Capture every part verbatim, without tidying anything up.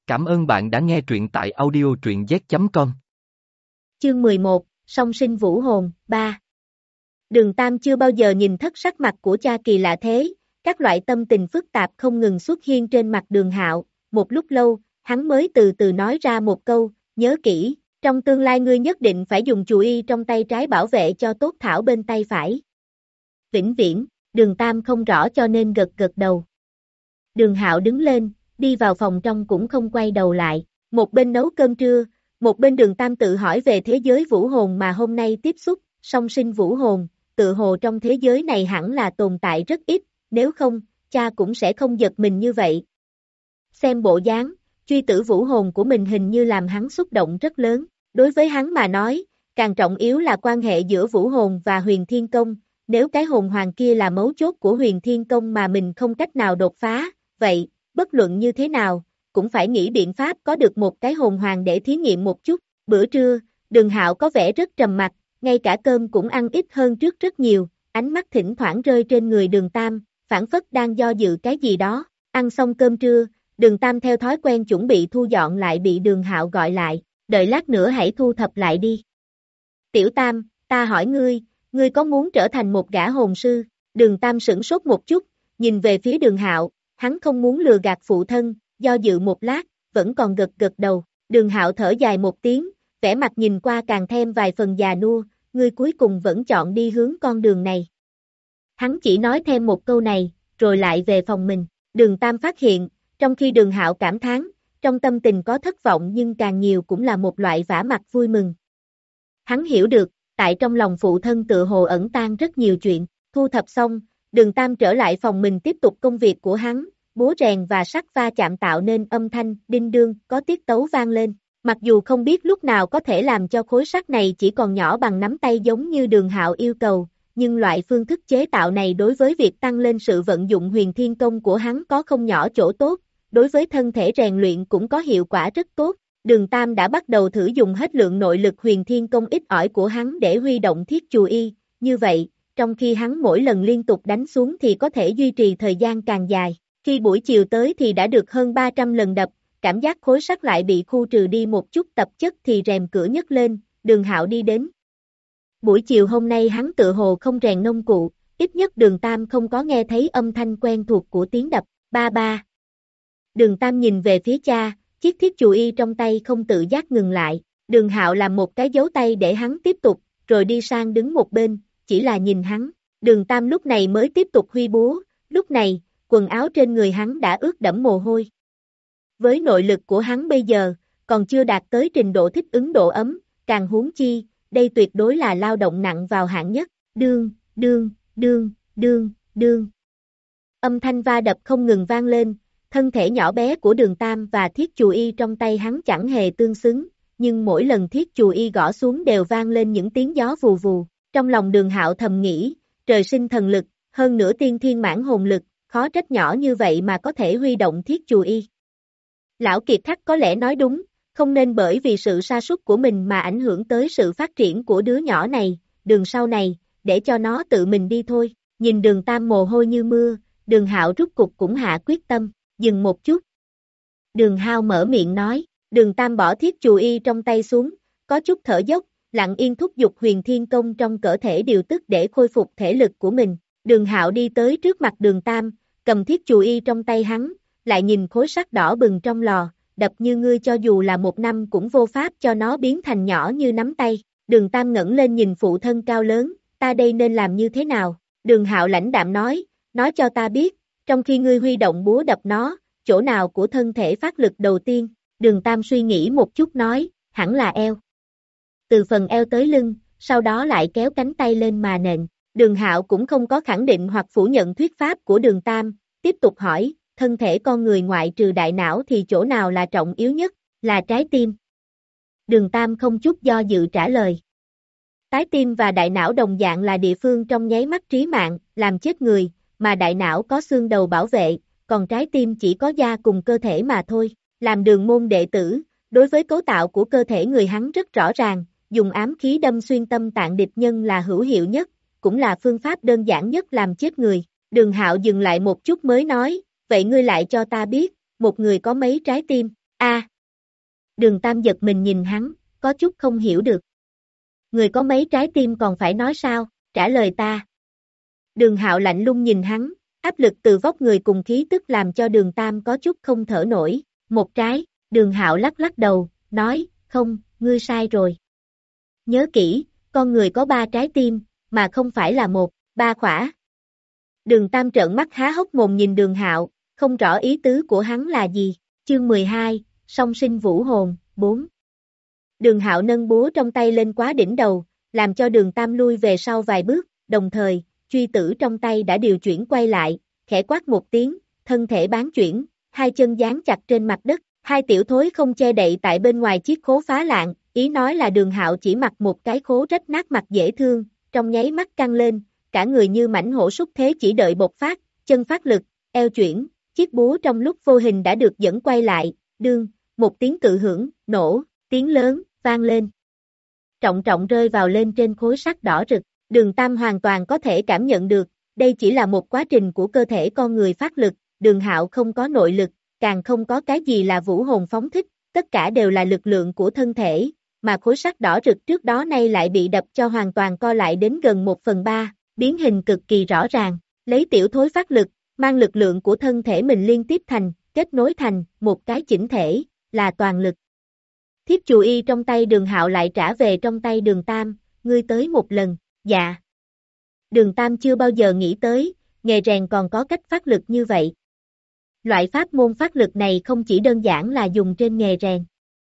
Cảm ơn bạn đã nghe truyện tại audio truyện z chấm com. Chương mười một, Song sinh vũ hồn, ba. Đường Tam chưa bao giờ nhìn thất sắc mặt của cha kỳ lạ thế, các loại tâm tình phức tạp không ngừng xuất hiện trên mặt Đường Hạo, một lúc lâu, hắn mới từ từ nói ra một câu, nhớ kỹ, trong tương lai ngươi nhất định phải dùng chù y trong tay trái bảo vệ cho tốt thảo bên tay phải. Vĩnh viễn, Đường Tam không rõ cho nên gật gật đầu. Đường Hạo đứng lên, đi vào phòng trong cũng không quay đầu lại, một bên nấu cơm trưa, một bên Đường Tam tự hỏi về thế giới vũ hồn mà hôm nay tiếp xúc, song sinh vũ hồn, tự hồ trong thế giới này hẳn là tồn tại rất ít, nếu không, cha cũng sẽ không giật mình như vậy. Xem bộ dáng, truy tử vũ hồn của mình hình như làm hắn xúc động rất lớn, đối với hắn mà nói, càng trọng yếu là quan hệ giữa vũ hồn và huyền thiên công, nếu cái hồn hoàng kia là mấu chốt của huyền thiên công mà mình không cách nào đột phá, vậy, bất luận như thế nào, cũng phải nghĩ biện pháp có được một cái hồn hoàng để thí nghiệm một chút. Bữa trưa, Đường Hạo có vẻ rất trầm mặc, ngay cả cơm cũng ăn ít hơn trước rất nhiều, ánh mắt thỉnh thoảng rơi trên người Đường Tam, phảng phất đang do dự cái gì đó. Ăn xong cơm trưa, Đường Tam theo thói quen chuẩn bị thu dọn lại bị Đường Hạo gọi lại, đợi lát nữa hãy thu thập lại đi. Tiểu Tam, ta hỏi ngươi, ngươi có muốn trở thành một gã hồn sư? Đường Tam sửng sốt một chút, nhìn về phía Đường Hạo, hắn không muốn lừa gạt phụ thân, do dự một lát, vẫn còn gật gật đầu. Đường Hạo thở dài một tiếng, vẻ mặt nhìn qua càng thêm vài phần già nua, ngươi cuối cùng vẫn chọn đi hướng con đường này. Hắn chỉ nói thêm một câu này, rồi lại về phòng mình. Đường Tam phát hiện, trong khi Đường Hạo cảm thán, trong tâm tình có thất vọng nhưng càng nhiều cũng là một loại vả mặt vui mừng. Hắn hiểu được, tại trong lòng phụ thân tự hồ ẩn tàng rất nhiều chuyện. Thu thập xong, Đường Tam trở lại phòng mình tiếp tục công việc của hắn, búa rèn và sắt va chạm tạo nên âm thanh đinh đương có tiết tấu vang lên. Mặc dù không biết lúc nào có thể làm cho khối sắt này chỉ còn nhỏ bằng nắm tay giống như Đường Hạo yêu cầu, nhưng loại phương thức chế tạo này đối với việc tăng lên sự vận dụng huyền thiên công của hắn có không nhỏ chỗ tốt, đối với thân thể rèn luyện cũng có hiệu quả rất tốt. Đường Tam đã bắt đầu thử dùng hết lượng nội lực huyền thiên công ít ỏi của hắn để huy động thiết chù y, như vậy, trong khi hắn mỗi lần liên tục đánh xuống thì có thể duy trì thời gian càng dài. Khi buổi chiều tới thì đã được hơn ba trăm lần đập, cảm giác khối sắt lại bị khu trừ đi một chút tập chất thì rèm cửa nhấc lên, Đường Hạo đi đến. Buổi chiều hôm nay hắn tự hồ không rèn nông cụ, ít nhất Đường Tam không có nghe thấy âm thanh quen thuộc của tiếng đập, ba ba. Đường Tam nhìn về phía cha, chiếc thiết chù y trong tay không tự giác ngừng lại, Đường Hạo làm một cái dấu tay để hắn tiếp tục, rồi đi sang đứng một bên, chỉ là nhìn hắn. Đường Tam lúc này mới tiếp tục huy búa, lúc này, quần áo trên người hắn đã ướt đẫm mồ hôi. Với nội lực của hắn bây giờ, còn chưa đạt tới trình độ thích ứng độ ấm, càng huống chi, đây tuyệt đối là lao động nặng vào hạng nhất, đương, đương, đương, đương, đương. Âm thanh va đập không ngừng vang lên, thân thể nhỏ bé của Đường Tam và thiết chù y trong tay hắn chẳng hề tương xứng, nhưng mỗi lần thiết chù y gõ xuống đều vang lên những tiếng gió vù vù. Trong lòng Đường Hạo thầm nghĩ, trời sinh thần lực, hơn nữa tiên thiên mãn hồn lực, khó trách nhỏ như vậy mà có thể huy động thiết chù y. Lão Kiệt Khắc có lẽ nói đúng, không nên bởi vì sự sa sút của mình mà ảnh hưởng tới sự phát triển của đứa nhỏ này, đường sau này, để cho nó tự mình đi thôi. Nhìn Đường Tam mồ hôi như mưa, Đường Hạo rút cục cũng hạ quyết tâm, dừng một chút. Đường Hao mở miệng nói, Đường Tam bỏ thiết chù y trong tay xuống, có chút thở dốc, lặng yên thúc giục huyền thiên công trong cơ thể điều tức để khôi phục thể lực của mình. Đường Hạo đi tới trước mặt Đường Tam, cầm thiết chù y trong tay hắn, lại nhìn khối sắt đỏ bừng trong lò, đập như ngươi cho dù là một năm cũng vô pháp cho nó biến thành nhỏ như nắm tay. Đường Tam ngẩng lên nhìn phụ thân cao lớn, ta đây nên làm như thế nào? Đường Hạo lãnh đạm nói, nói cho ta biết, trong khi ngươi huy động búa đập nó, chỗ nào của thân thể phát lực đầu tiên? Đường Tam suy nghĩ một chút nói, hẳn là eo. Từ phần eo tới lưng, sau đó lại kéo cánh tay lên mà nện. Đường Hạo cũng không có khẳng định hoặc phủ nhận thuyết pháp của Đường Tam, tiếp tục hỏi, thân thể con người ngoại trừ đại não thì chỗ nào là trọng yếu nhất, là trái tim. Đường Tam không chút do dự trả lời. Trái tim và đại não đồng dạng là địa phương trong nháy mắt trí mạng, làm chết người, mà đại não có xương đầu bảo vệ, còn trái tim chỉ có da cùng cơ thể mà thôi. Làm đường môn đệ tử, đối với cấu tạo của cơ thể người hắn rất rõ ràng, dùng ám khí đâm xuyên tâm tạng địch nhân là hữu hiệu nhất, cũng là phương pháp đơn giản nhất làm chết người. Đường Hạo dừng lại một chút mới nói, vậy ngươi lại cho ta biết, một người có mấy trái tim? A. Đường Tam giật mình nhìn hắn, có chút không hiểu được. Người có mấy trái tim còn phải nói sao, trả lời ta. Đường Hạo lạnh lùng nhìn hắn, áp lực từ vóc người cùng khí tức làm cho Đường Tam có chút không thở nổi. Một trái, Đường Hạo lắc lắc đầu, nói, không, ngươi sai rồi. Nhớ kỹ, con người có ba trái tim, mà không phải là một, ba khỏa. Đường Tam trợn mắt há hốc mồm nhìn Đường Hạo, không rõ ý tứ của hắn là gì. Chương mười hai, song sinh vũ hồn, bốn. Đường Hạo nâng búa trong tay lên quá đỉnh đầu, làm cho Đường Tam lui về sau vài bước, đồng thời, truy tử trong tay đã điều chuyển quay lại, khẽ quát một tiếng, thân thể bán chuyển, hai chân dán chặt trên mặt đất, hai tiểu thối không che đậy tại bên ngoài chiếc khố phá lạng, ý nói là Đường Hạo chỉ mặc một cái khố rách nát mặt dễ thương, trong nháy mắt căng lên, cả người như mãnh hổ súc thế chỉ đợi bộc phát, chân phát lực, eo chuyển, chiếc búa trong lúc vô hình đã được dẫn quay lại, đương, một tiếng cự hưởng, nổ, tiếng lớn, vang lên. Trọng trọng rơi vào lên trên khối sắt đỏ rực, Đường Tam hoàn toàn có thể cảm nhận được, đây chỉ là một quá trình của cơ thể con người phát lực, Đường Hạo không có nội lực, càng không có cái gì là vũ hồn phóng thích, tất cả đều là lực lượng của thân thể, mà khối sắt đỏ rực trước đó nay lại bị đập cho hoàn toàn co lại đến gần một phần ba, biến hình cực kỳ rõ ràng, lấy tiểu thối phát lực, mang lực lượng của thân thể mình liên tiếp thành, kết nối thành, một cái chỉnh thể, là toàn lực. Thiếp chù y trong tay Đường Hạo lại trả về trong tay Đường Tam, ngươi tới một lần, dạ. Đường Tam chưa bao giờ nghĩ tới, nghề rèn còn có cách phát lực như vậy. Loại pháp môn phát lực này không chỉ đơn giản là dùng trên nghề rèn.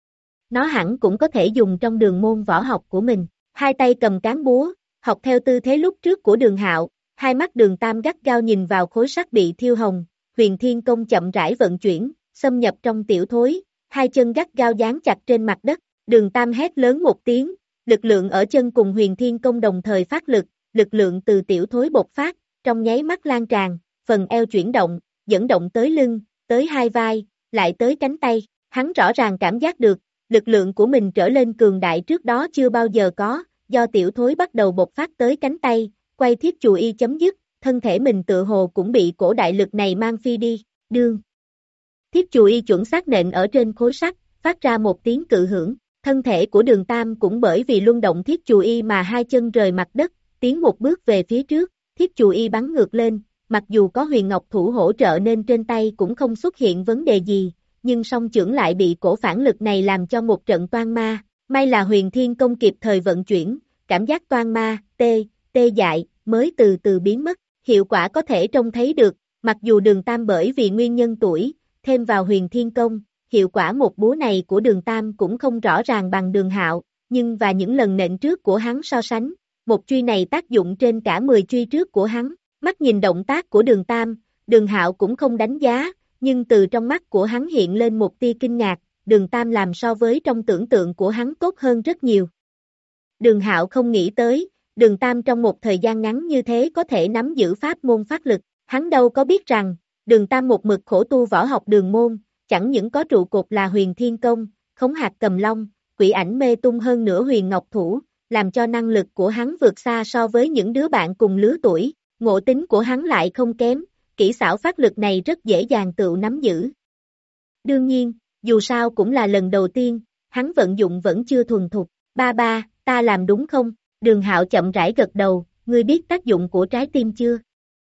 Nó hẳn cũng có thể dùng trong đường môn võ học của mình. Hai tay cầm cán búa, học theo tư thế lúc trước của Đường Hạo, hai mắt Đường Tam gắt gao nhìn vào khối sắt bị thiêu hồng, Huyền Thiên Công chậm rãi vận chuyển, xâm nhập trong tiểu thối, hai chân gắt gao dán chặt trên mặt đất, Đường Tam hét lớn một tiếng, lực lượng ở chân cùng Huyền Thiên Công đồng thời phát lực, lực lượng từ tiểu thối bộc phát, trong nháy mắt lan tràn, phần eo chuyển động, dẫn động tới lưng, tới hai vai, lại tới cánh tay, hắn rõ ràng cảm giác được, lực lượng của mình trở lên cường đại trước đó chưa bao giờ có, do tiểu thối bắt đầu bộc phát tới cánh tay, quay thiết chù y chấm dứt, thân thể mình tự hồ cũng bị cổ đại lực này mang phi đi, đương. Thiết chù y chuẩn xác nện ở trên khối sắt, phát ra một tiếng cự hưởng, thân thể của Đường Tam cũng bởi vì luân động thiết chù y mà hai chân rời mặt đất, tiến một bước về phía trước, thiết chù y bắn ngược lên, mặc dù có huyền ngọc thủ hỗ trợ nên trên tay cũng không xuất hiện vấn đề gì, nhưng song chưởng lại bị cổ phản lực này làm cho một trận toan ma, may là Huyền Thiên Công kịp thời vận chuyển, cảm giác toan ma, tê, tê dại, mới từ từ biến mất, hiệu quả có thể trông thấy được, mặc dù Đường Tam bởi vì nguyên nhân tuổi, thêm vào Huyền Thiên Công, hiệu quả một búa này của Đường Tam cũng không rõ ràng bằng Đường Hạo, nhưng và những lần nện trước của hắn so sánh, một truy này tác dụng trên cả mười truy trước của hắn, mắt nhìn động tác của Đường Tam, Đường Hạo cũng không đánh giá, nhưng từ trong mắt của hắn hiện lên một tia kinh ngạc, Đường Tam làm so với trong tưởng tượng của hắn tốt hơn rất nhiều. Đường Hạo không nghĩ tới, Đường Tam trong một thời gian ngắn như thế có thể nắm giữ pháp môn phát lực, hắn đâu có biết rằng, Đường Tam một mực khổ tu võ học đường môn, chẳng những có trụ cột là Huyền Thiên Công, Khống Hạc Cầm Long, Quỷ Ảnh Mê Tung hơn nữa Huyền Ngọc Thủ, làm cho năng lực của hắn vượt xa so với những đứa bạn cùng lứa tuổi, ngộ tính của hắn lại không kém, kỹ xảo phát lực này rất dễ dàng tự nắm giữ. Đương nhiên, dù sao cũng là lần đầu tiên, hắn vận dụng vẫn chưa thuần thục, ba ba, ta làm đúng không? Đường Hạo chậm rãi gật đầu, ngươi biết tác dụng của trái tim chưa?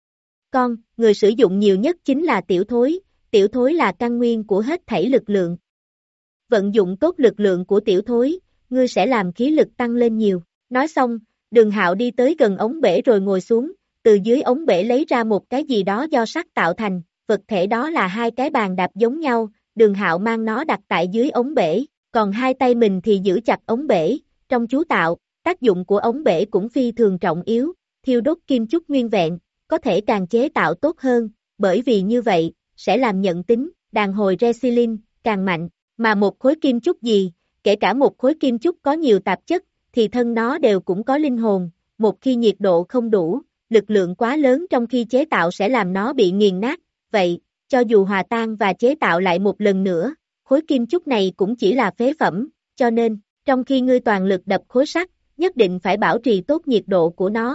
Con, người sử dụng nhiều nhất chính là tiểu thối, tiểu thối là căn nguyên của hết thảy lực lượng. Vận dụng tốt lực lượng của tiểu thối, ngươi sẽ làm khí lực tăng lên nhiều. Nói xong, Đường Hạo đi tới gần ống bể rồi ngồi xuống, từ dưới ống bể lấy ra một cái gì đó do sắt tạo thành, vật thể đó là hai cái bàn đạp giống nhau, Đường Hạo mang nó đặt tại dưới ống bể, còn hai tay mình thì giữ chặt ống bể, trong chú tạo, tác dụng của ống bể cũng phi thường trọng yếu, thiêu đốt kim chúc nguyên vẹn, có thể càng chế tạo tốt hơn, bởi vì như vậy, sẽ làm nhận tính, đàn hồi resilient, càng mạnh, mà một khối kim chúc gì, kể cả một khối kim chúc có nhiều tạp chất, thì thân nó đều cũng có linh hồn, một khi nhiệt độ không đủ, lực lượng quá lớn trong khi chế tạo sẽ làm nó bị nghiền nát, vậy, cho dù hòa tan và chế tạo lại một lần nữa, khối kim chúc này cũng chỉ là phế phẩm, cho nên, trong khi ngươi toàn lực đập khối sắt, nhất định phải bảo trì tốt nhiệt độ của nó.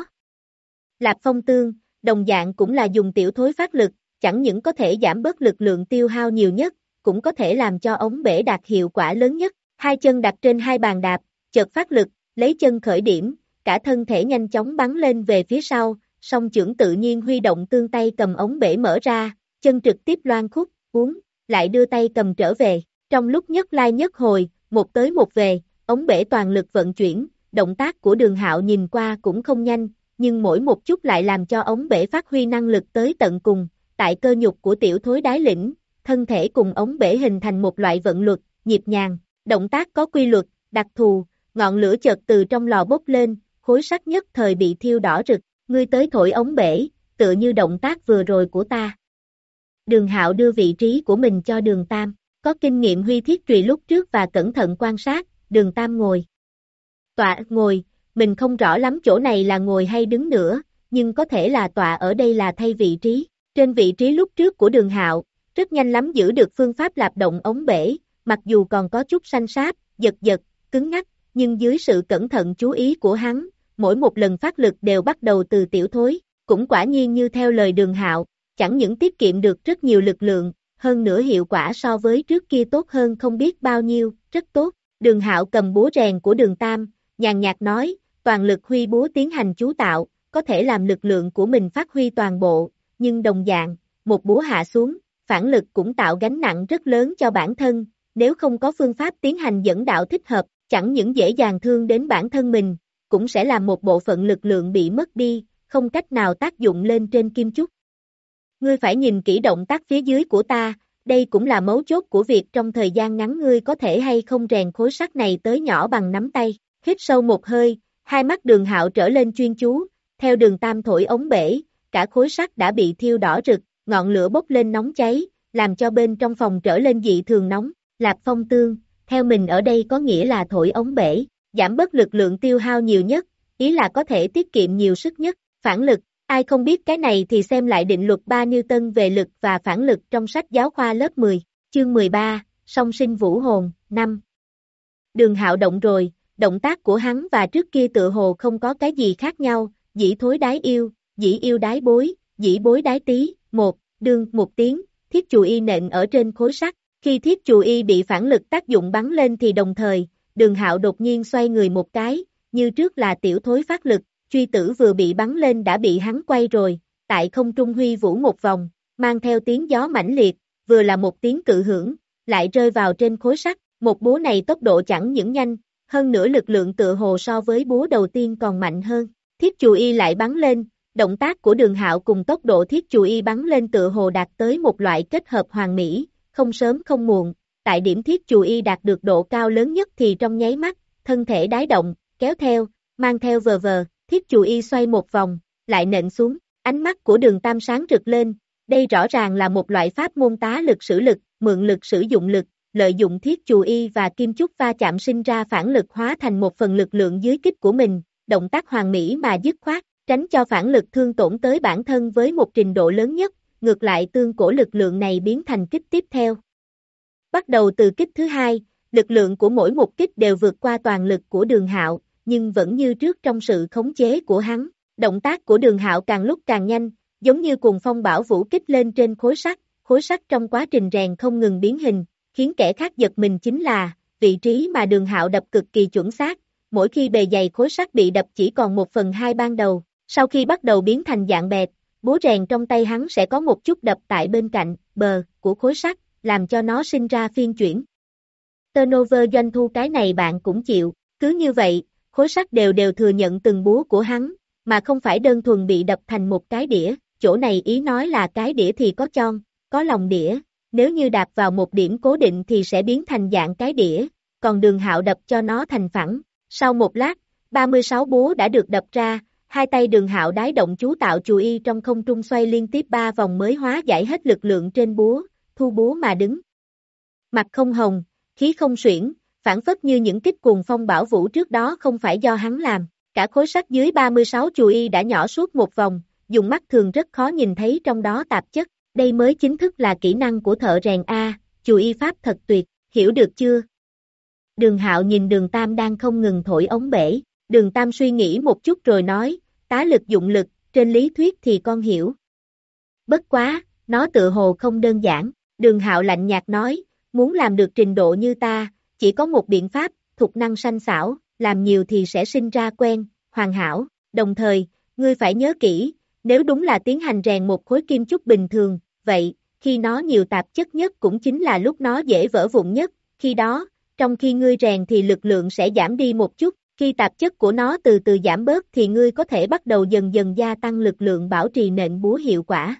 Lạp Phong Tương, đồng dạng cũng là dùng tiểu thối phát lực, chẳng những có thể giảm bớt lực lượng tiêu hao nhiều nhất, cũng có thể làm cho ống bể đạt hiệu quả lớn nhất. Hai chân đặt trên hai bàn đạp, chợt phát lực, lấy chân khởi điểm, cả thân thể nhanh chóng bắn lên về phía sau, song chưởng tự nhiên huy động tương tay cầm ống bể mở ra, chân trực tiếp loan khúc, uống, lại đưa tay cầm trở về. Trong lúc nhất lai nhất hồi, một tới một về, ống bể toàn lực vận chuyển, động tác của Đường Hạo nhìn qua cũng không nhanh, nhưng mỗi một chút lại làm cho ống bể phát huy năng lực tới tận cùng. Tại cơ nhục của tiểu thối đái lĩnh, thân thể cùng ống bể hình thành một loại vận luật, nhịp nhàng, động tác có quy luật, đặc thù, ngọn lửa chợt từ trong lò bốc lên, khối sắt nhất thời bị thiêu đỏ rực, ngươi tới thổi ống bể, tựa như động tác vừa rồi của ta. Đường Hạo đưa vị trí của mình cho Đường Tam, có kinh nghiệm huy thiết trùy lúc trước và cẩn thận quan sát, Đường Tam ngồi. Tọa ngồi, mình không rõ lắm chỗ này là ngồi hay đứng nữa, nhưng có thể là tọa ở đây là thay vị trí. Trên vị trí lúc trước của Đường Hạo, rất nhanh lắm giữ được phương pháp lạp động ống bể, mặc dù còn có chút xanh xáp, giật giật, cứng ngắc, nhưng dưới sự cẩn thận chú ý của hắn, mỗi một lần phát lực đều bắt đầu từ tiểu thối, cũng quả nhiên như theo lời Đường Hạo, chẳng những tiết kiệm được rất nhiều lực lượng, hơn nữa hiệu quả so với trước kia tốt hơn không biết bao nhiêu, rất tốt. Đường Hạo cầm búa rèn của Đường Tam, nhàn nhạt nói, toàn lực huy búa tiến hành chú tạo, có thể làm lực lượng của mình phát huy toàn bộ, nhưng đồng dạng, một búa hạ xuống, phản lực cũng tạo gánh nặng rất lớn cho bản thân, nếu không có phương pháp tiến hành dẫn đạo thích hợp, chẳng những dễ dàng thương đến bản thân mình, cũng sẽ làm một bộ phận lực lượng bị mất đi, không cách nào tác dụng lên trên kim chúc. Ngươi phải nhìn kỹ động tác phía dưới của ta, đây cũng là mấu chốt của việc trong thời gian ngắn ngươi có thể hay không rèn khối sắt này tới nhỏ bằng nắm tay. Hít sâu một hơi, hai mắt Đường Hạo trở lên chuyên chú, theo Đường Tam thổi ống bể, cả khối sắt đã bị thiêu đỏ rực, ngọn lửa bốc lên nóng cháy, làm cho bên trong phòng trở lên dị thường nóng. Lạp Phong Tương, theo mình ở đây có nghĩa là thổi ống bể, giảm bớt lực lượng tiêu hao nhiều nhất, ý là có thể tiết kiệm nhiều sức nhất. Phản lực, ai không biết cái này thì xem lại định luật ba Newton về lực và phản lực trong sách giáo khoa lớp mười, chương mười ba, song sinh vũ hồn, năm. Đường Hạo động rồi, động tác của hắn và trước kia tựa hồ không có cái gì khác nhau, dĩ thối đái yêu, dĩ yêu đái bối, dĩ bối đái tí, một, đương, một tiếng, thiết chù y nện ở trên khối sắt, khi thiết chù y bị phản lực tác dụng bắn lên thì đồng thời, Đường Hạo đột nhiên xoay người một cái, như trước là tiểu thối phát lực, truy tử vừa bị bắn lên đã bị hắn quay rồi, tại không trung huy vũ một vòng, mang theo tiếng gió mãnh liệt, vừa là một tiếng cự hưởng, lại rơi vào trên khối sắt, một búa này tốc độ chẳng những nhanh, hơn nữa lực lượng tựa hồ so với búa đầu tiên còn mạnh hơn. Thiết chù y lại bắn lên, động tác của Đường Hạo cùng tốc độ thiết chù y bắn lên tựa hồ đạt tới một loại kết hợp hoàn mỹ, không sớm không muộn, tại điểm thiết chù y đạt được độ cao lớn nhất thì trong nháy mắt, thân thể đái động, kéo theo, mang theo vờ vờ, thiết chù y xoay một vòng, lại nện xuống, ánh mắt của Đường Tam sáng rực lên, đây rõ ràng là một loại pháp môn tá lực sử lực, mượn lực sử dụng lực, lợi dụng thiết chù y và kim chúc va chạm sinh ra phản lực hóa thành một phần lực lượng dưới kích của mình, động tác hoàn mỹ mà dứt khoát, tránh cho phản lực thương tổn tới bản thân với một trình độ lớn nhất, ngược lại tương cổ lực lượng này biến thành kích tiếp theo. Bắt đầu từ kích thứ hai, lực lượng của mỗi một kích đều vượt qua toàn lực của Đường Hạo, nhưng vẫn như trước trong sự khống chế của hắn. Động tác của Đường Hạo càng lúc càng nhanh, giống như cuồng phong bão vũ kích lên trên khối sắt, khối sắt trong quá trình rèn không ngừng biến hình, khiến kẻ khác giật mình chính là, vị trí mà Đường Hạo đập cực kỳ chuẩn xác, mỗi khi bề dày khối sắt bị đập chỉ còn một phần hai ban đầu, sau khi bắt đầu biến thành dạng bẹt, búa rèn trong tay hắn sẽ có một chút đập tại bên cạnh, bờ, của khối sắt, làm cho nó sinh ra phiên chuyển. Turnover doanh thu cái này bạn cũng chịu, cứ như vậy, khối sắt đều đều thừa nhận từng búa của hắn, mà không phải đơn thuần bị đập thành một cái đĩa, chỗ này ý nói là cái đĩa thì có chon, có lòng đĩa, nếu như đạp vào một điểm cố định thì sẽ biến thành dạng cái đĩa, còn Đường Hạo đập cho nó thành phẳng. Sau một lát, ba mươi sáu búa đã được đập ra, hai tay Đường Hạo đái động chú tạo chù y trong không trung xoay liên tiếp ba vòng mới hóa giải hết lực lượng trên búa, thu búa mà đứng. Mặt không hồng, khí không xuyển, phản phất như những kích cuồng phong bão vũ trước đó không phải do hắn làm, cả khối sắt dưới ba mươi sáu chù y đã nhỏ suốt một vòng, dùng mắt thường rất khó nhìn thấy trong đó tạp chất, đây mới chính thức là kỹ năng của thợ rèn A, chù y pháp thật tuyệt, hiểu được chưa? Đường Hạo nhìn Đường Tam đang không ngừng thổi ống bể, Đường Tam suy nghĩ một chút rồi nói, tá lực dụng lực, trên lý thuyết thì con hiểu. Bất quá, nó tự hồ không đơn giản, Đường Hạo lạnh nhạt nói, muốn làm được trình độ như ta, chỉ có một biện pháp, thục năng sanh xảo, làm nhiều thì sẽ sinh ra quen, hoàn hảo, đồng thời, ngươi phải nhớ kỹ, nếu đúng là tiến hành rèn một khối kim chúc bình thường, vậy, khi nó nhiều tạp chất nhất cũng chính là lúc nó dễ vỡ vụn nhất, khi đó, trong khi ngươi rèn thì lực lượng sẽ giảm đi một chút, khi tạp chất của nó từ từ giảm bớt thì ngươi có thể bắt đầu dần dần gia tăng lực lượng bảo trì nện búa hiệu quả.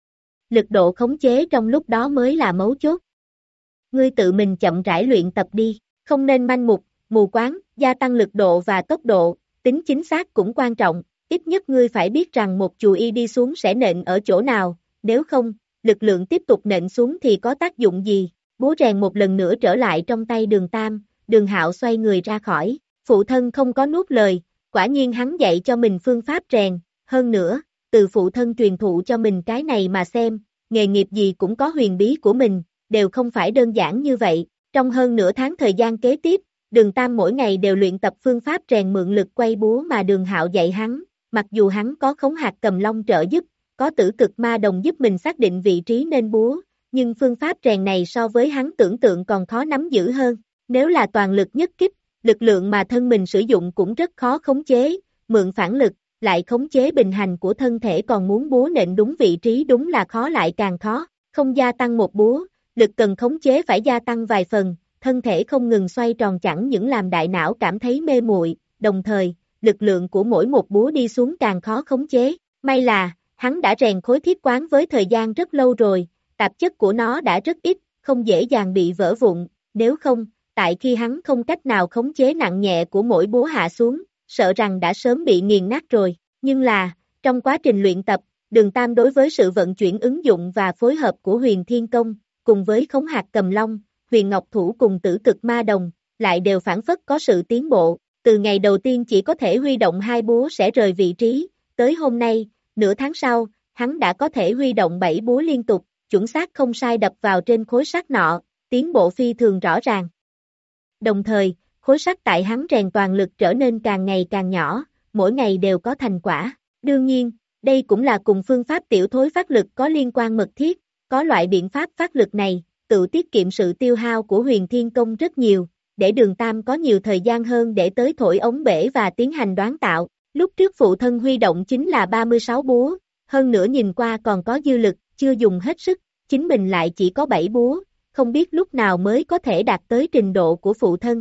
Lực độ khống chế trong lúc đó mới là mấu chốt. Ngươi tự mình chậm rãi luyện tập đi, không nên manh mục, mù quáng, gia tăng lực độ và tốc độ, tính chính xác cũng quan trọng, ít nhất ngươi phải biết rằng một chùi y đi xuống sẽ nện ở chỗ nào, nếu không, lực lượng tiếp tục nện xuống thì có tác dụng gì, búa rèn một lần nữa trở lại trong tay Đường Tam, Đường Hạo xoay người ra khỏi, phụ thân không có nuốt lời, quả nhiên hắn dạy cho mình phương pháp rèn, hơn nữa, từ phụ thân truyền thụ cho mình cái này mà xem, nghề nghiệp gì cũng có huyền bí của mình, đều không phải đơn giản như vậy, trong hơn nửa tháng thời gian kế tiếp, Đường Tam mỗi ngày đều luyện tập phương pháp rèn mượn lực quay búa mà Đường Hạo dạy hắn, mặc dù hắn có khống hạt cầm long trợ giúp, có tử cực ma đồng giúp mình xác định vị trí nên búa, nhưng phương pháp rèn này so với hắn tưởng tượng còn khó nắm giữ hơn, nếu là toàn lực nhất kích, lực lượng mà thân mình sử dụng cũng rất khó khống chế, mượn phản lực, lại khống chế bình hành của thân thể còn muốn búa nện đúng vị trí đúng là khó lại càng khó, không gia tăng một búa, lực cần khống chế phải gia tăng vài phần, thân thể không ngừng xoay tròn chẳng những làm đại não cảm thấy mê muội, đồng thời, lực lượng của mỗi một búa đi xuống càng khó khống chế, may là, hắn đã rèn khối thiết quán với thời gian rất lâu rồi, tạp chất của nó đã rất ít, không dễ dàng bị vỡ vụn, nếu không, tại khi hắn không cách nào khống chế nặng nhẹ của mỗi búa hạ xuống, sợ rằng đã sớm bị nghiền nát rồi, nhưng là, trong quá trình luyện tập, Đường Tam đối với sự vận chuyển ứng dụng và phối hợp của Huyền Thiên Công, cùng với khống hạt cầm long, Huyền Ngọc Thủ cùng tử cực ma đồng, lại đều phản phất có sự tiến bộ, từ ngày đầu tiên chỉ có thể huy động hai búa sẽ rời vị trí, tới hôm nay, nửa tháng sau, hắn đã có thể huy động bảy búa liên tục, chuẩn xác không sai đập vào trên khối sắt nọ, tiến bộ phi thường rõ ràng. Đồng thời, khối sắt tại hắn rèn toàn lực trở nên càng ngày càng nhỏ, mỗi ngày đều có thành quả. Đương nhiên, đây cũng là cùng phương pháp tiểu thối phát lực có liên quan mật thiết, có loại biện pháp phát lực này, tự tiết kiệm sự tiêu hao của Huyền Thiên Công rất nhiều, để Đường Tam có nhiều thời gian hơn để tới thổi ống bể và tiến hành đoán tạo. Lúc trước phụ thân huy động chính là ba mươi sáu búa, hơn nữa nhìn qua còn có dư lực, chưa dùng hết sức, chính mình lại chỉ có bảy búa, không biết lúc nào mới có thể đạt tới trình độ của phụ thân.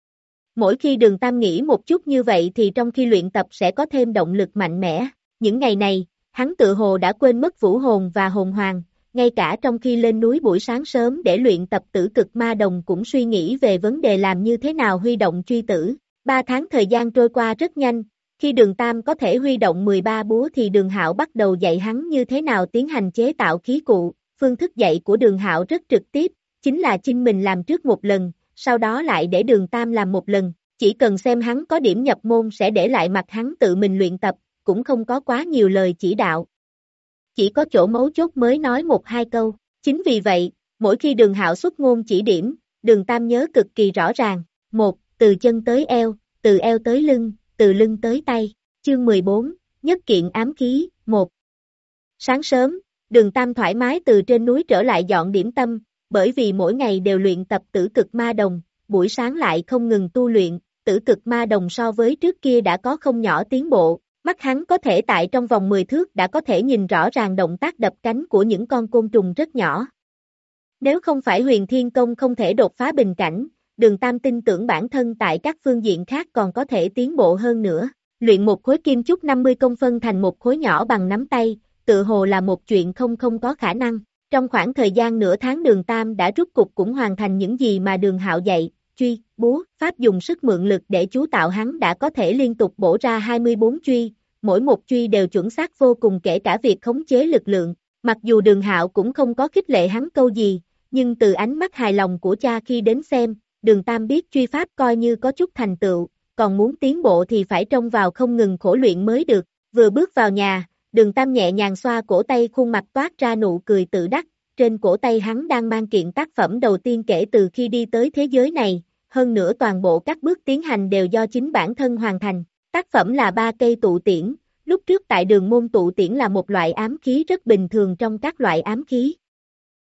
Mỗi khi Đường Tam nghĩ một chút như vậy thì trong khi luyện tập sẽ có thêm động lực mạnh mẽ. Những ngày này, hắn tự hồ đã quên mất vũ hồn và hồn hoàng, ngay cả trong khi lên núi buổi sáng sớm để luyện tập tử cực ma đồng cũng suy nghĩ về vấn đề làm như thế nào huy động truy tử. Ba tháng thời gian trôi qua rất nhanh, khi Đường Tam có thể huy động mười ba búa thì Đường Hạo bắt đầu dạy hắn như thế nào tiến hành chế tạo khí cụ. Phương thức dạy của Đường Hạo rất trực tiếp, chính là chính mình làm trước một lần, sau đó lại để Đường Tam làm một lần, chỉ cần xem hắn có điểm nhập môn sẽ để lại mặt hắn tự mình luyện tập, cũng không có quá nhiều lời chỉ đạo. Chỉ có chỗ mấu chốt mới nói một hai câu, chính vì vậy, mỗi khi Đường Hạo xuất ngôn chỉ điểm, Đường Tam nhớ cực kỳ rõ ràng, một, từ chân tới eo, từ eo tới lưng, từ lưng tới tay, chương mười bốn, nhất kiện ám khí, một. Sáng sớm, Đường Tam thoải mái từ trên núi trở lại dọn điểm tâm, bởi vì mỗi ngày đều luyện tập tử cực ma đồng, buổi sáng lại không ngừng tu luyện, tử cực ma đồng so với trước kia đã có không nhỏ tiến bộ, mắt hắn có thể tại trong vòng mười thước đã có thể nhìn rõ ràng động tác đập cánh của những con côn trùng rất nhỏ. Nếu không phải Huyền Thiên Công không thể đột phá bình cảnh, Đường Tam tin tưởng bản thân tại các phương diện khác còn có thể tiến bộ hơn nữa. Luyện một khối kim chúc năm mươi công phân thành một khối nhỏ bằng nắm tay, tự hồ là một chuyện không không có khả năng. Trong khoảng thời gian nửa tháng Đường Tam đã rút cục cũng hoàn thành những gì mà Đường Hạo dạy, truy, búa, pháp dùng sức mượn lực để chú tạo hắn đã có thể liên tục bổ ra hai mươi bốn truy, mỗi một truy đều chuẩn xác vô cùng kể cả việc khống chế lực lượng. Mặc dù Đường Hạo cũng không có khích lệ hắn câu gì, nhưng từ ánh mắt hài lòng của cha khi đến xem, Đường Tam biết truy pháp coi như có chút thành tựu, còn muốn tiến bộ thì phải trông vào không ngừng khổ luyện mới được. Vừa bước vào nhà, Đường Tam nhẹ nhàng xoa cổ tay, khuôn mặt toát ra nụ cười tự đắc, trên cổ tay hắn đang mang kiện tác phẩm đầu tiên kể từ khi đi tới thế giới này, hơn nữa toàn bộ các bước tiến hành đều do chính bản thân hoàn thành. Tác phẩm là ba cây tụ tiễn, lúc trước tại đường môn tụ tiễn là một loại ám khí rất bình thường trong các loại ám khí.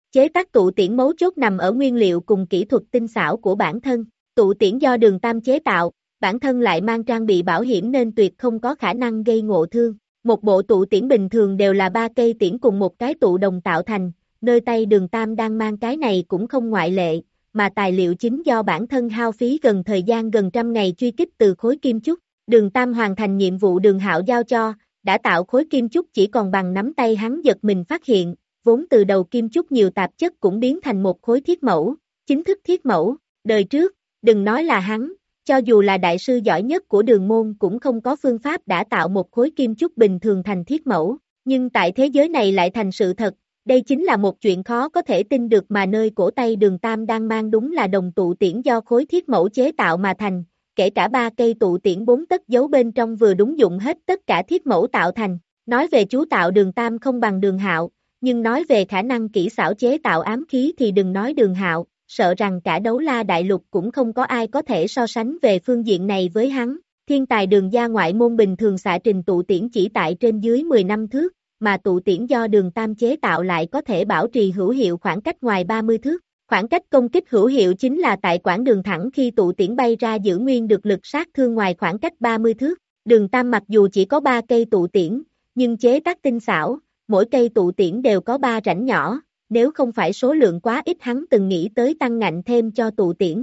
Chế tác tụ tiễn mấu chốt nằm ở nguyên liệu cùng kỹ thuật tinh xảo của bản thân. Tụ tiễn do Đường Tam chế tạo, bản thân lại mang trang bị bảo hiểm nên tuyệt không có khả năng gây ngộ thương. Một bộ tụ tiễn bình thường đều là ba cây tiễn cùng một cái tụ đồng tạo thành, nơi tay Đường Tam đang mang cái này cũng không ngoại lệ, mà tài liệu chính do bản thân hao phí gần thời gian gần trăm ngày truy kích từ khối kim chúc. Đường Tam hoàn thành nhiệm vụ Đường Hạo giao cho, đã tạo khối kim chúc chỉ còn bằng nắm tay hắn giật mình phát hiện, vốn từ đầu kim chúc nhiều tạp chất cũng biến thành một khối thiết mẫu, chính thức thiết mẫu. Đời trước, đừng nói là hắn, cho dù là đại sư giỏi nhất của Đường môn cũng không có phương pháp đã tạo một khối kim chúc bình thường thành thiết mẫu, nhưng tại thế giới này lại thành sự thật, đây chính là một chuyện khó có thể tin được mà nơi cổ tay Đường Tam đang mang đúng là đồng tụ tiễn do khối thiết mẫu chế tạo mà thành, kể cả ba cây tụ tiễn bốn tấc giấu bên trong vừa đúng dụng hết tất cả thiết mẫu tạo thành. Nói về chú tạo Đường Tam không bằng Đường Hạo, nhưng nói về khả năng kỹ xảo chế tạo ám khí thì đừng nói Đường Hạo, sợ rằng cả Đấu La Đại Lục cũng không có ai có thể so sánh về phương diện này với hắn. Thiên tài Đường gia ngoại môn bình thường xạ trình tụ tiễn chỉ tại trên dưới mười năm thước, mà tụ tiễn do Đường Tam chế tạo lại có thể bảo trì hữu hiệu khoảng cách ngoài ba mươi thước. Khoảng cách công kích hữu hiệu chính là tại quãng đường thẳng khi tụ tiễn bay ra giữ nguyên được lực sát thương ngoài khoảng cách ba mươi thước. Đường Tam mặc dù chỉ có ba cây tụ tiễn, nhưng chế tác tinh xảo, mỗi cây tụ tiễn đều có ba rãnh nhỏ, nếu không phải số lượng quá ít hắn từng nghĩ tới tăng ngạnh thêm cho tụ tiễn.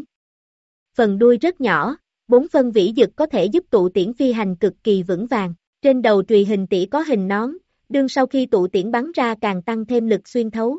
Phần đuôi rất nhỏ, bốn phân vĩ dực có thể giúp tụ tiễn phi hành cực kỳ vững vàng. Trên đầu trùy hình tỉ có hình nón, đương sau khi tụ tiễn bắn ra càng tăng thêm lực xuyên thấu.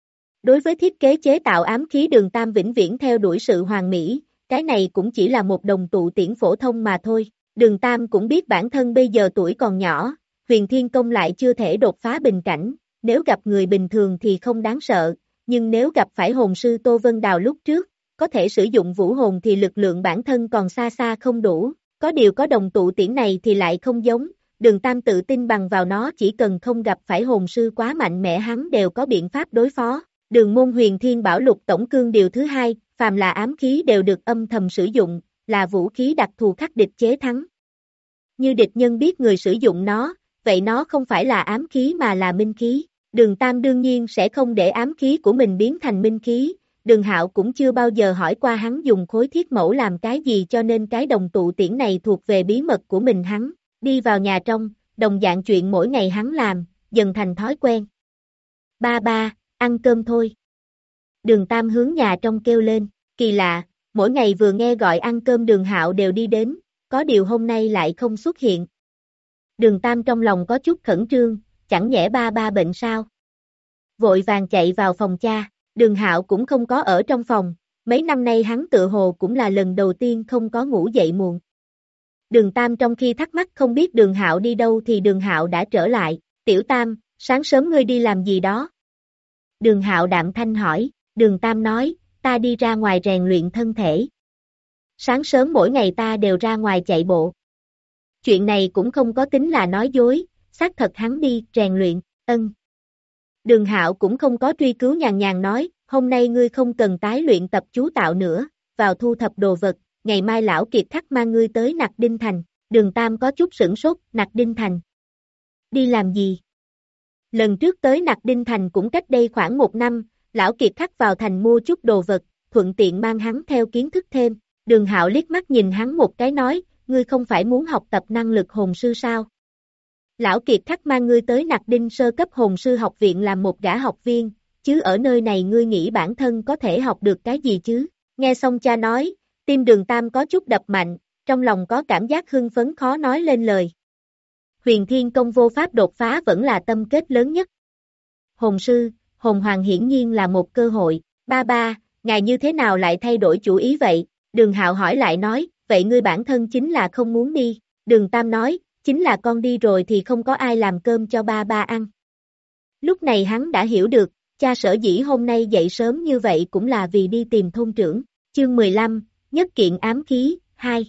Đối với thiết kế chế tạo ám khí Đường Tam vĩnh viễn theo đuổi sự hoàn mỹ, cái này cũng chỉ là một đồng tụ tiễn phổ thông mà thôi. Đường Tam cũng biết bản thân bây giờ tuổi còn nhỏ, Huyền Thiên Công lại chưa thể đột phá bình cảnh, nếu gặp người bình thường thì không đáng sợ, nhưng nếu gặp phải hồn sư Tô Vân Đào lúc trước, có thể sử dụng vũ hồn thì lực lượng bản thân còn xa xa không đủ, có điều có đồng tụ tiễn này thì lại không giống. Đường Tam tự tin bằng vào nó, chỉ cần không gặp phải hồn sư quá mạnh mẽ hắn đều có biện pháp đối phó. Đường môn Huyền Thiên Bảo Lục tổng cương điều thứ hai, phàm là ám khí đều được âm thầm sử dụng, là vũ khí đặc thù khắc địch chế thắng. Như địch nhân biết người sử dụng nó, vậy nó không phải là ám khí mà là minh khí. Đường Tam đương nhiên sẽ không để ám khí của mình biến thành minh khí. Đường Hạo cũng chưa bao giờ hỏi qua hắn dùng khối thiết mẫu làm cái gì, cho nên cái đồng tụ tiễn này thuộc về bí mật của mình hắn. Đi vào nhà trong, đồng dạng chuyện mỗi ngày hắn làm, dần thành thói quen. Ba ba, ăn cơm thôi. Đường Tam hướng nhà trong kêu lên, kỳ lạ, mỗi ngày vừa nghe gọi ăn cơm Đường Hạo đều đi đến, có điều hôm nay lại không xuất hiện. Đường Tam trong lòng có chút khẩn trương, chẳng nhẽ ba ba bệnh sao? Vội vàng chạy vào phòng cha, Đường Hạo cũng không có ở trong phòng, mấy năm nay hắn tự hồ cũng là lần đầu tiên không có ngủ dậy muộn. Đường Tam trong khi thắc mắc không biết Đường Hạo đi đâu thì Đường Hạo đã trở lại, Tiểu Tam, sáng sớm ngươi đi làm gì đó? Đường Hạo đạm thanh hỏi, Đường Tam nói, ta đi ra ngoài rèn luyện thân thể. Sáng sớm mỗi ngày ta đều ra ngoài chạy bộ. Chuyện này cũng không có tính là nói dối, xác thật hắn đi rèn luyện, ân. Đường Hạo cũng không có truy cứu, nhàn nhàn nói, hôm nay ngươi không cần tái luyện tập chú tạo nữa, vào thu thập đồ vật, ngày mai lão Kiệt Khắc mang ngươi tới Nặc Đinh Thành. Đường Tam có chút sửng sốt, Nặc Đinh Thành. Đi làm gì? Lần trước tới Nặc Đinh Thành cũng cách đây khoảng một năm, lão Kiệt Khắc vào thành mua chút đồ vật, thuận tiện mang hắn theo kiến thức thêm. Đường Hạo liếc mắt nhìn hắn một cái nói, ngươi không phải muốn học tập năng lực hồn sư sao? Lão Kiệt Khắc mang ngươi tới Nặc Đinh sơ cấp hồn sư học viện làm một gã học viên, chứ ở nơi này ngươi nghĩ bản thân có thể học được cái gì chứ? Nghe xong cha nói, tim Đường Tam có chút đập mạnh, trong lòng có cảm giác hưng phấn khó nói lên lời. Huyền Thiên Công vô pháp đột phá vẫn là tâm kết lớn nhất. Hồn sư, hồn hoàng hiển nhiên là một cơ hội. Ba ba, ngài như thế nào lại thay đổi chủ ý vậy? Đường Hạo hỏi lại nói, vậy ngươi bản thân chính là không muốn đi. Đường Tam nói, chính là con đi rồi thì không có ai làm cơm cho ba ba ăn. Lúc này hắn đã hiểu được, cha sở dĩ hôm nay dậy sớm như vậy cũng là vì đi tìm thôn trưởng. Chương mười lăm, Nhất kiện ám khí, hai.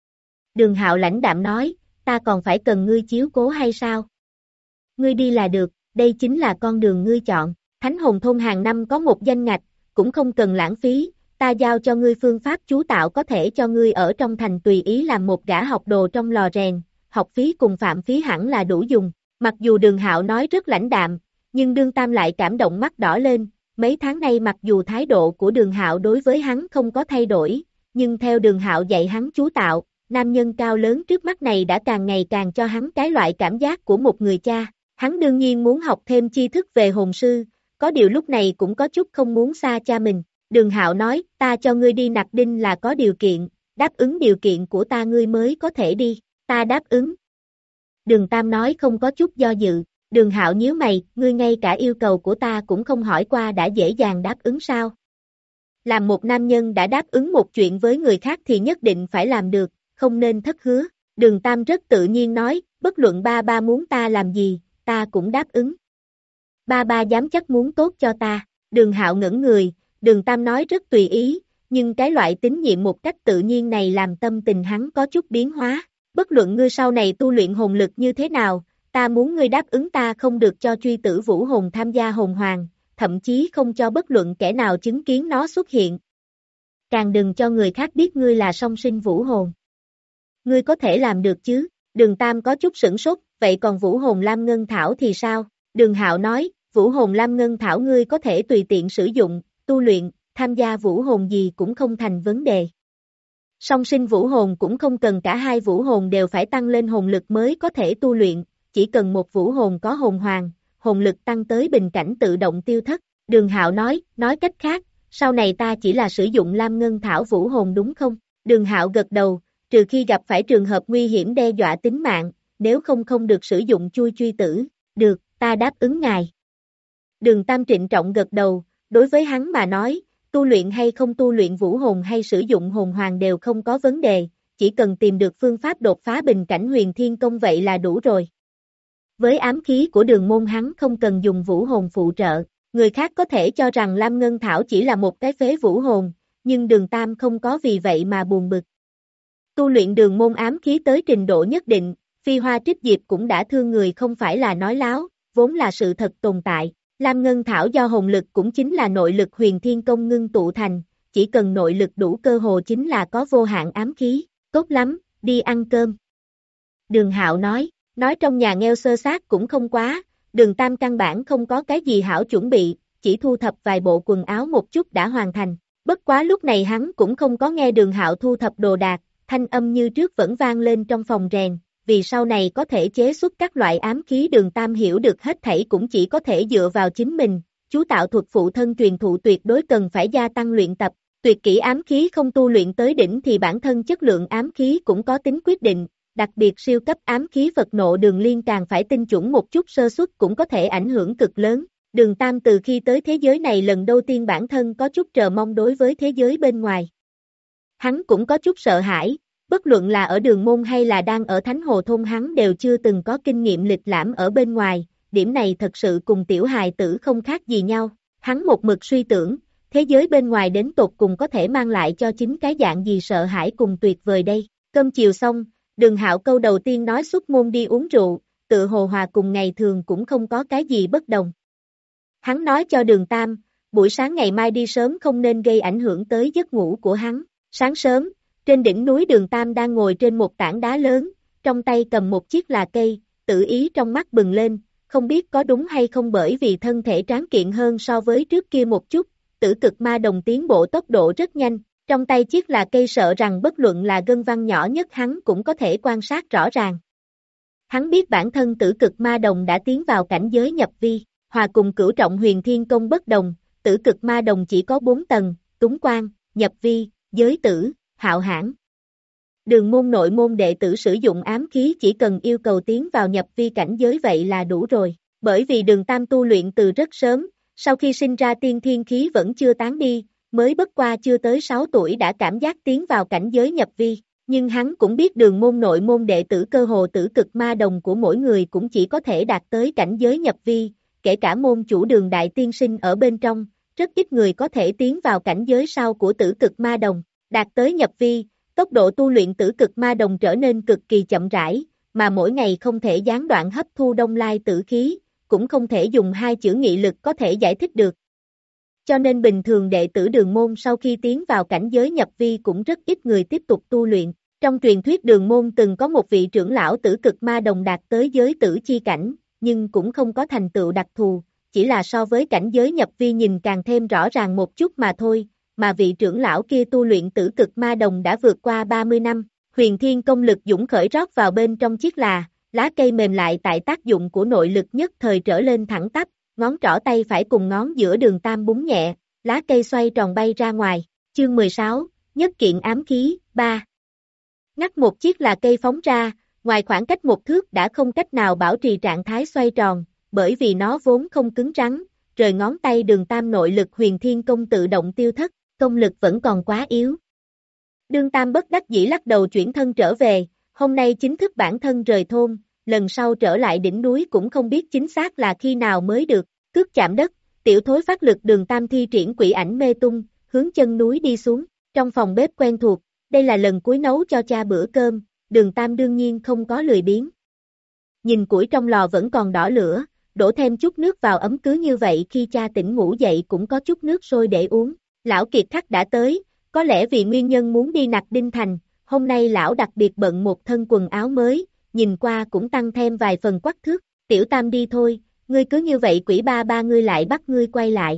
Đường Hạo lãnh đạm nói, ta còn phải cần ngươi chiếu cố hay sao? Ngươi đi là được, đây chính là con đường ngươi chọn. Thánh hồn thôn hàng năm có một danh ngạch, cũng không cần lãng phí, ta giao cho ngươi phương pháp chú tạo có thể cho ngươi ở trong thành tùy ý làm một gã học đồ trong lò rèn, học phí cùng phạm phí hẳn là đủ dùng. Mặc dù Đường Hạo nói rất lãnh đạm, nhưng Đường Tam lại cảm động mắt đỏ lên, Mấy tháng nay mặc dù thái độ của Đường Hạo đối với hắn không có thay đổi, nhưng theo Đường Hạo dạy hắn chú tạo, nam nhân cao lớn trước mắt này đã càng ngày càng cho hắn cái loại cảm giác của một người cha. Hắn đương nhiên muốn học thêm tri thức về hồn sư, có điều lúc này cũng có chút không muốn xa cha mình. Đường Hạo nói, ta cho ngươi đi nạp đinh là có điều kiện, đáp ứng điều kiện của ta ngươi mới có thể đi, ta đáp ứng. Đường Tam nói không có chút do dự. Đường Hạo nhíu mày, ngươi ngay cả yêu cầu của ta cũng không hỏi qua đã dễ dàng đáp ứng sao? Làm một nam nhân đã đáp ứng một chuyện với người khác thì nhất định phải làm được, không nên thất hứa. Đường Tam rất tự nhiên nói, bất luận ba ba muốn ta làm gì, ta cũng đáp ứng. Ba ba dám chắc muốn tốt cho ta. Đường Hạo ngẩn người, Đường Tam nói rất tùy ý, nhưng cái loại tín nhiệm một cách tự nhiên này làm tâm tình hắn có chút biến hóa. Bất luận ngươi sau này tu luyện hồn lực như thế nào, ta muốn ngươi đáp ứng ta không được cho truy tử vũ hồn tham gia hồn hoàng, thậm chí không cho bất luận kẻ nào chứng kiến nó xuất hiện. Càng đừng cho người khác biết ngươi là song sinh vũ hồn. Ngươi có thể làm được chứ? Đường Tam có chút sửng sốt, vậy còn vũ hồn Lam Ngân Thảo thì sao? Đường Hạo nói, vũ hồn Lam Ngân Thảo ngươi có thể tùy tiện sử dụng, tu luyện, tham gia vũ hồn gì cũng không thành vấn đề. Song sinh vũ hồn cũng không cần cả hai vũ hồn đều phải tăng lên hồn lực mới có thể tu luyện, chỉ cần một vũ hồn có hồn hoàng, hồn lực tăng tới bình cảnh tự động tiêu thất. Đường Hạo nói, nói cách khác, sau này ta chỉ là sử dụng Lam Ngân Thảo vũ hồn đúng không? Đường Hạo gật đầu, trừ khi gặp phải trường hợp nguy hiểm đe dọa tính mạng, nếu không không được sử dụng chui truy tử. Được, ta đáp ứng ngài. Đường Tam trịnh trọng gật đầu, đối với hắn mà nói, tu luyện hay không tu luyện vũ hồn hay sử dụng hồn hoàng đều không có vấn đề, chỉ cần tìm được phương pháp đột phá bình cảnh huyền thiên công vậy là đủ rồi. Với ám khí của đường môn hắn không cần dùng vũ hồn phụ trợ, người khác có thể cho rằng Lam Ngân Thảo chỉ là một cái phế vũ hồn, nhưng đường Tam không có vì vậy mà buồn bực. Tu luyện đường môn ám khí tới trình độ nhất định, Phi Hoa Trích Diệp cũng đã thương người không phải là nói láo, vốn là sự thật tồn tại. Lam Ngân Thảo do hồn lực cũng chính là nội lực huyền thiên công ngưng tụ thành, chỉ cần nội lực đủ cơ hồ chính là có vô hạn ám khí, tốt lắm, đi ăn cơm. Đường Hạo nói, nói trong nhà nghèo sơ sát cũng không quá, Đường Tam căn bản không có cái gì hảo chuẩn bị, chỉ thu thập vài bộ quần áo một chút đã hoàn thành. Bất quá lúc này hắn cũng không có nghe Đường Hạo thu thập đồ đạc, thanh âm như trước vẫn vang lên trong phòng rèn, vì sau này có thể chế xuất các loại ám khí Đường Tam hiểu được hết thảy cũng chỉ có thể dựa vào chính mình, chú tạo thuật phụ thân truyền thụ tuyệt đối cần phải gia tăng luyện tập, tuyệt kỹ ám khí không tu luyện tới đỉnh thì bản thân chất lượng ám khí cũng có tính quyết định, đặc biệt siêu cấp ám khí Phật nộ Đường Liên càng phải tinh chuẩn một chút sơ suất cũng có thể ảnh hưởng cực lớn. Đường Tam từ khi tới thế giới này lần đầu tiên bản thân có chút chờ mong đối với thế giới bên ngoài. Hắn cũng có chút sợ hãi. Bất luận là ở đường môn hay là đang ở Thánh Hồ Thôn hắn đều chưa từng có kinh nghiệm lịch lãm ở bên ngoài, điểm này thật sự cùng tiểu hài tử không khác gì nhau. Hắn một mực suy tưởng, thế giới bên ngoài đến tột cùng có thể mang lại cho chính cái dạng gì sợ hãi cùng tuyệt vời đây. Cơm chiều xong, Đường Hạo câu đầu tiên nói xuất môn đi uống rượu, tự hồ hòa cùng ngày thường cũng không có cái gì bất đồng. Hắn nói cho Đường Tam, buổi sáng ngày mai đi sớm không nên gây ảnh hưởng tới giấc ngủ của hắn. Sáng sớm, trên đỉnh núi Đường Tam đang ngồi trên một tảng đá lớn, trong tay cầm một chiếc là cây, tự ý trong mắt bừng lên, không biết có đúng hay không bởi vì thân thể tráng kiện hơn so với trước kia một chút, tử cực ma đồng tiến bộ tốc độ rất nhanh, trong tay chiếc là cây sợ rằng bất luận là gân văn nhỏ nhất hắn cũng có thể quan sát rõ ràng. Hắn biết bản thân tử cực ma đồng đã tiến vào cảnh giới nhập vi, hòa cùng cửu trọng huyền thiên công bất đồng, tử cực ma đồng chỉ có bốn tầng, túng quan, nhập vi, giới tử, hạo hãn. Đường môn nội môn đệ tử sử dụng ám khí chỉ cần yêu cầu tiến vào nhập vi cảnh giới vậy là đủ rồi, bởi vì Đường Tam tu luyện từ rất sớm, sau khi sinh ra tiên thiên khí vẫn chưa tán đi, mới bất qua chưa tới sáu tuổi đã cảm giác tiến vào cảnh giới nhập vi, nhưng hắn cũng biết đường môn nội môn đệ tử cơ hồ tử cực ma đồng của mỗi người cũng chỉ có thể đạt tới cảnh giới nhập vi, kể cả môn chủ Đường đại tiên sinh ở bên trong, rất ít người có thể tiến vào cảnh giới sau của tử cực ma đồng, đạt tới nhập vi, tốc độ tu luyện tử cực ma đồng trở nên cực kỳ chậm rãi, mà mỗi ngày không thể gián đoạn hấp thu đông lai tử khí, cũng không thể dùng hai chữ nghị lực có thể giải thích được. Cho nên bình thường đệ tử đường môn sau khi tiến vào cảnh giới nhập vi cũng rất ít người tiếp tục tu luyện. Trong truyền thuyết đường môn từng có một vị trưởng lão tử cực ma đồng đạt tới giới tử chi cảnh, nhưng cũng không có thành tựu đặc thù, chỉ là so với cảnh giới nhập vi nhìn càng thêm rõ ràng một chút mà thôi, mà vị trưởng lão kia tu luyện tử cực ma đồng đã vượt qua ba mươi năm, huyền thiên công lực dũng khởi rót vào bên trong chiếc là, lá cây mềm lại tại tác dụng của nội lực nhất thời trở lên thẳng tắp, ngón trỏ tay phải cùng ngón giữa đường tam búng nhẹ, lá cây xoay tròn bay ra ngoài, chương mười sáu, nhất kiện ám khí, ba. Ngắt một chiếc là cây phóng ra, ngoài khoảng cách một thước đã không cách nào bảo trì trạng thái xoay tròn, bởi vì nó vốn không cứng rắn, rời ngón tay đường tam nội lực huyền thiên công tự động tiêu thất, công lực vẫn còn quá yếu. Đường tam bất đắc dĩ lắc đầu chuyển thân trở về, hôm nay chính thức bản thân rời thôn, lần sau trở lại đỉnh núi cũng không biết chính xác là khi nào mới được, cước chạm đất, tiểu thối phát lực đường tam thi triển quỷ ảnh mê tung, hướng chân núi đi xuống, trong phòng bếp quen thuộc, đây là lần cuối nấu cho cha bữa cơm, đường tam đương nhiên không có lười biếng. Nhìn củi trong lò vẫn còn đỏ lửa, đổ thêm chút nước vào ấm cứ như vậy khi cha tỉnh ngủ dậy cũng có chút nước sôi để uống, lão Kiệt Khắc đã tới, có lẽ vì nguyên nhân muốn đi Nặc Đinh Thành, hôm nay lão đặc biệt bận một thân quần áo mới, nhìn qua cũng tăng thêm vài phần quắc thước, tiểu tam đi thôi, ngươi cứ như vậy quỷ ba ba ngươi lại bắt ngươi quay lại.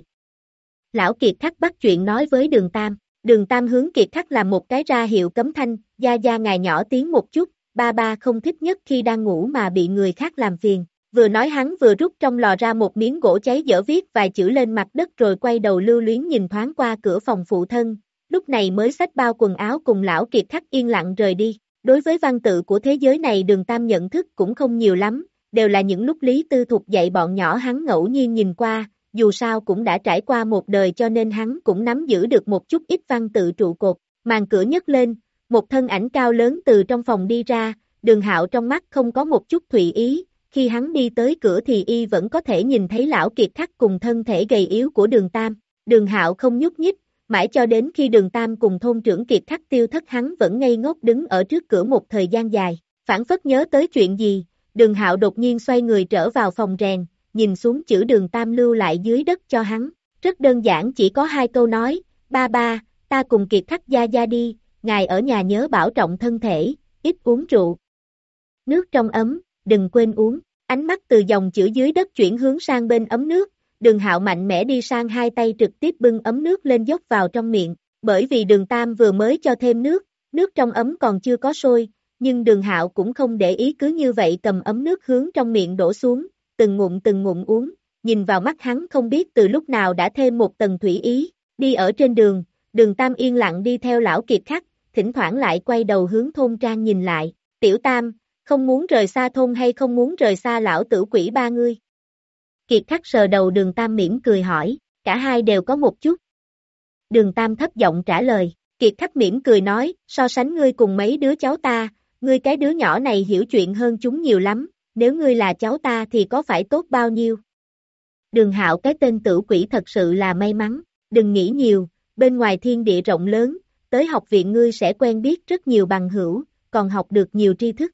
Lão Kiệt Khắc bắt chuyện nói với đường tam, đường tam hướng Kiệt Khắc làm một cái ra hiệu cấm thanh, gia gia ngài nhỏ tiếng một chút, ba ba không thích nhất khi đang ngủ mà bị người khác làm phiền. Vừa nói hắn vừa rút trong lò ra một miếng gỗ cháy dở viết vài chữ lên mặt đất rồi quay đầu lưu luyến nhìn thoáng qua cửa phòng phụ thân, lúc này mới xách bao quần áo cùng lão Kiệt Khắc yên lặng rời đi. Đối với văn tự của thế giới này đường tam nhận thức cũng không nhiều lắm, đều là những lúc Lý Tư Thục dạy bọn nhỏ hắn ngẫu nhiên nhìn qua, dù sao cũng đã trải qua một đời cho nên hắn cũng nắm giữ được một chút ít văn tự trụ cột, màn cửa nhấc lên, một thân ảnh cao lớn từ trong phòng đi ra, Đường Hạo trong mắt không có một chút thụy ý, khi hắn đi tới cửa thì y vẫn có thể nhìn thấy lão Kiệt Khắc cùng thân thể gầy yếu của Đường Tam, Đường Hạo không nhúc nhích, mãi cho đến khi Đường Tam cùng thôn trưởng Kiệt Khắc tiêu thất hắn vẫn ngây ngốc đứng ở trước cửa một thời gian dài, phảng phất nhớ tới chuyện gì, Đường Hạo đột nhiên xoay người trở vào phòng rèn, nhìn xuống chữ Đường Tam lưu lại dưới đất cho hắn, rất đơn giản chỉ có hai câu nói, ba ba, ta cùng Kiệt Khắc gia gia đi, ngài ở nhà nhớ bảo trọng thân thể, ít uống rượu. Nước trong ấm, đừng quên uống, ánh mắt từ dòng chữ dưới đất chuyển hướng sang bên ấm nước, Đường Hạo mạnh mẽ đi sang hai tay trực tiếp bưng ấm nước lên dốc vào trong miệng, bởi vì Đường Tam vừa mới cho thêm nước, nước trong ấm còn chưa có sôi, nhưng Đường Hạo cũng không để ý cứ như vậy cầm ấm nước hướng trong miệng đổ xuống, từng ngụm từng ngụm uống, nhìn vào mắt hắn không biết từ lúc nào đã thêm một tầng thủy ý, đi ở trên đường, Đường Tam yên lặng đi theo lão Kiệt Khắc, thỉnh thoảng lại quay đầu hướng thôn trang nhìn lại, tiểu Tam, không muốn rời xa thôn hay không muốn rời xa lão tử quỷ ba ngươi? Kiệt Khắc sờ đầu Đường Tam mỉm cười hỏi, cả hai đều có một chút. Đường Tam thấp giọng trả lời, Kiệt Khắc mỉm cười nói, so sánh ngươi cùng mấy đứa cháu ta, ngươi cái đứa nhỏ này hiểu chuyện hơn chúng nhiều lắm, nếu ngươi là cháu ta thì có phải tốt bao nhiêu? Đường Hạo cái tên tử quỷ thật sự là may mắn, đừng nghĩ nhiều, bên ngoài thiên địa rộng lớn, tới học viện ngươi sẽ quen biết rất nhiều bằng hữu, còn học được nhiều tri thức.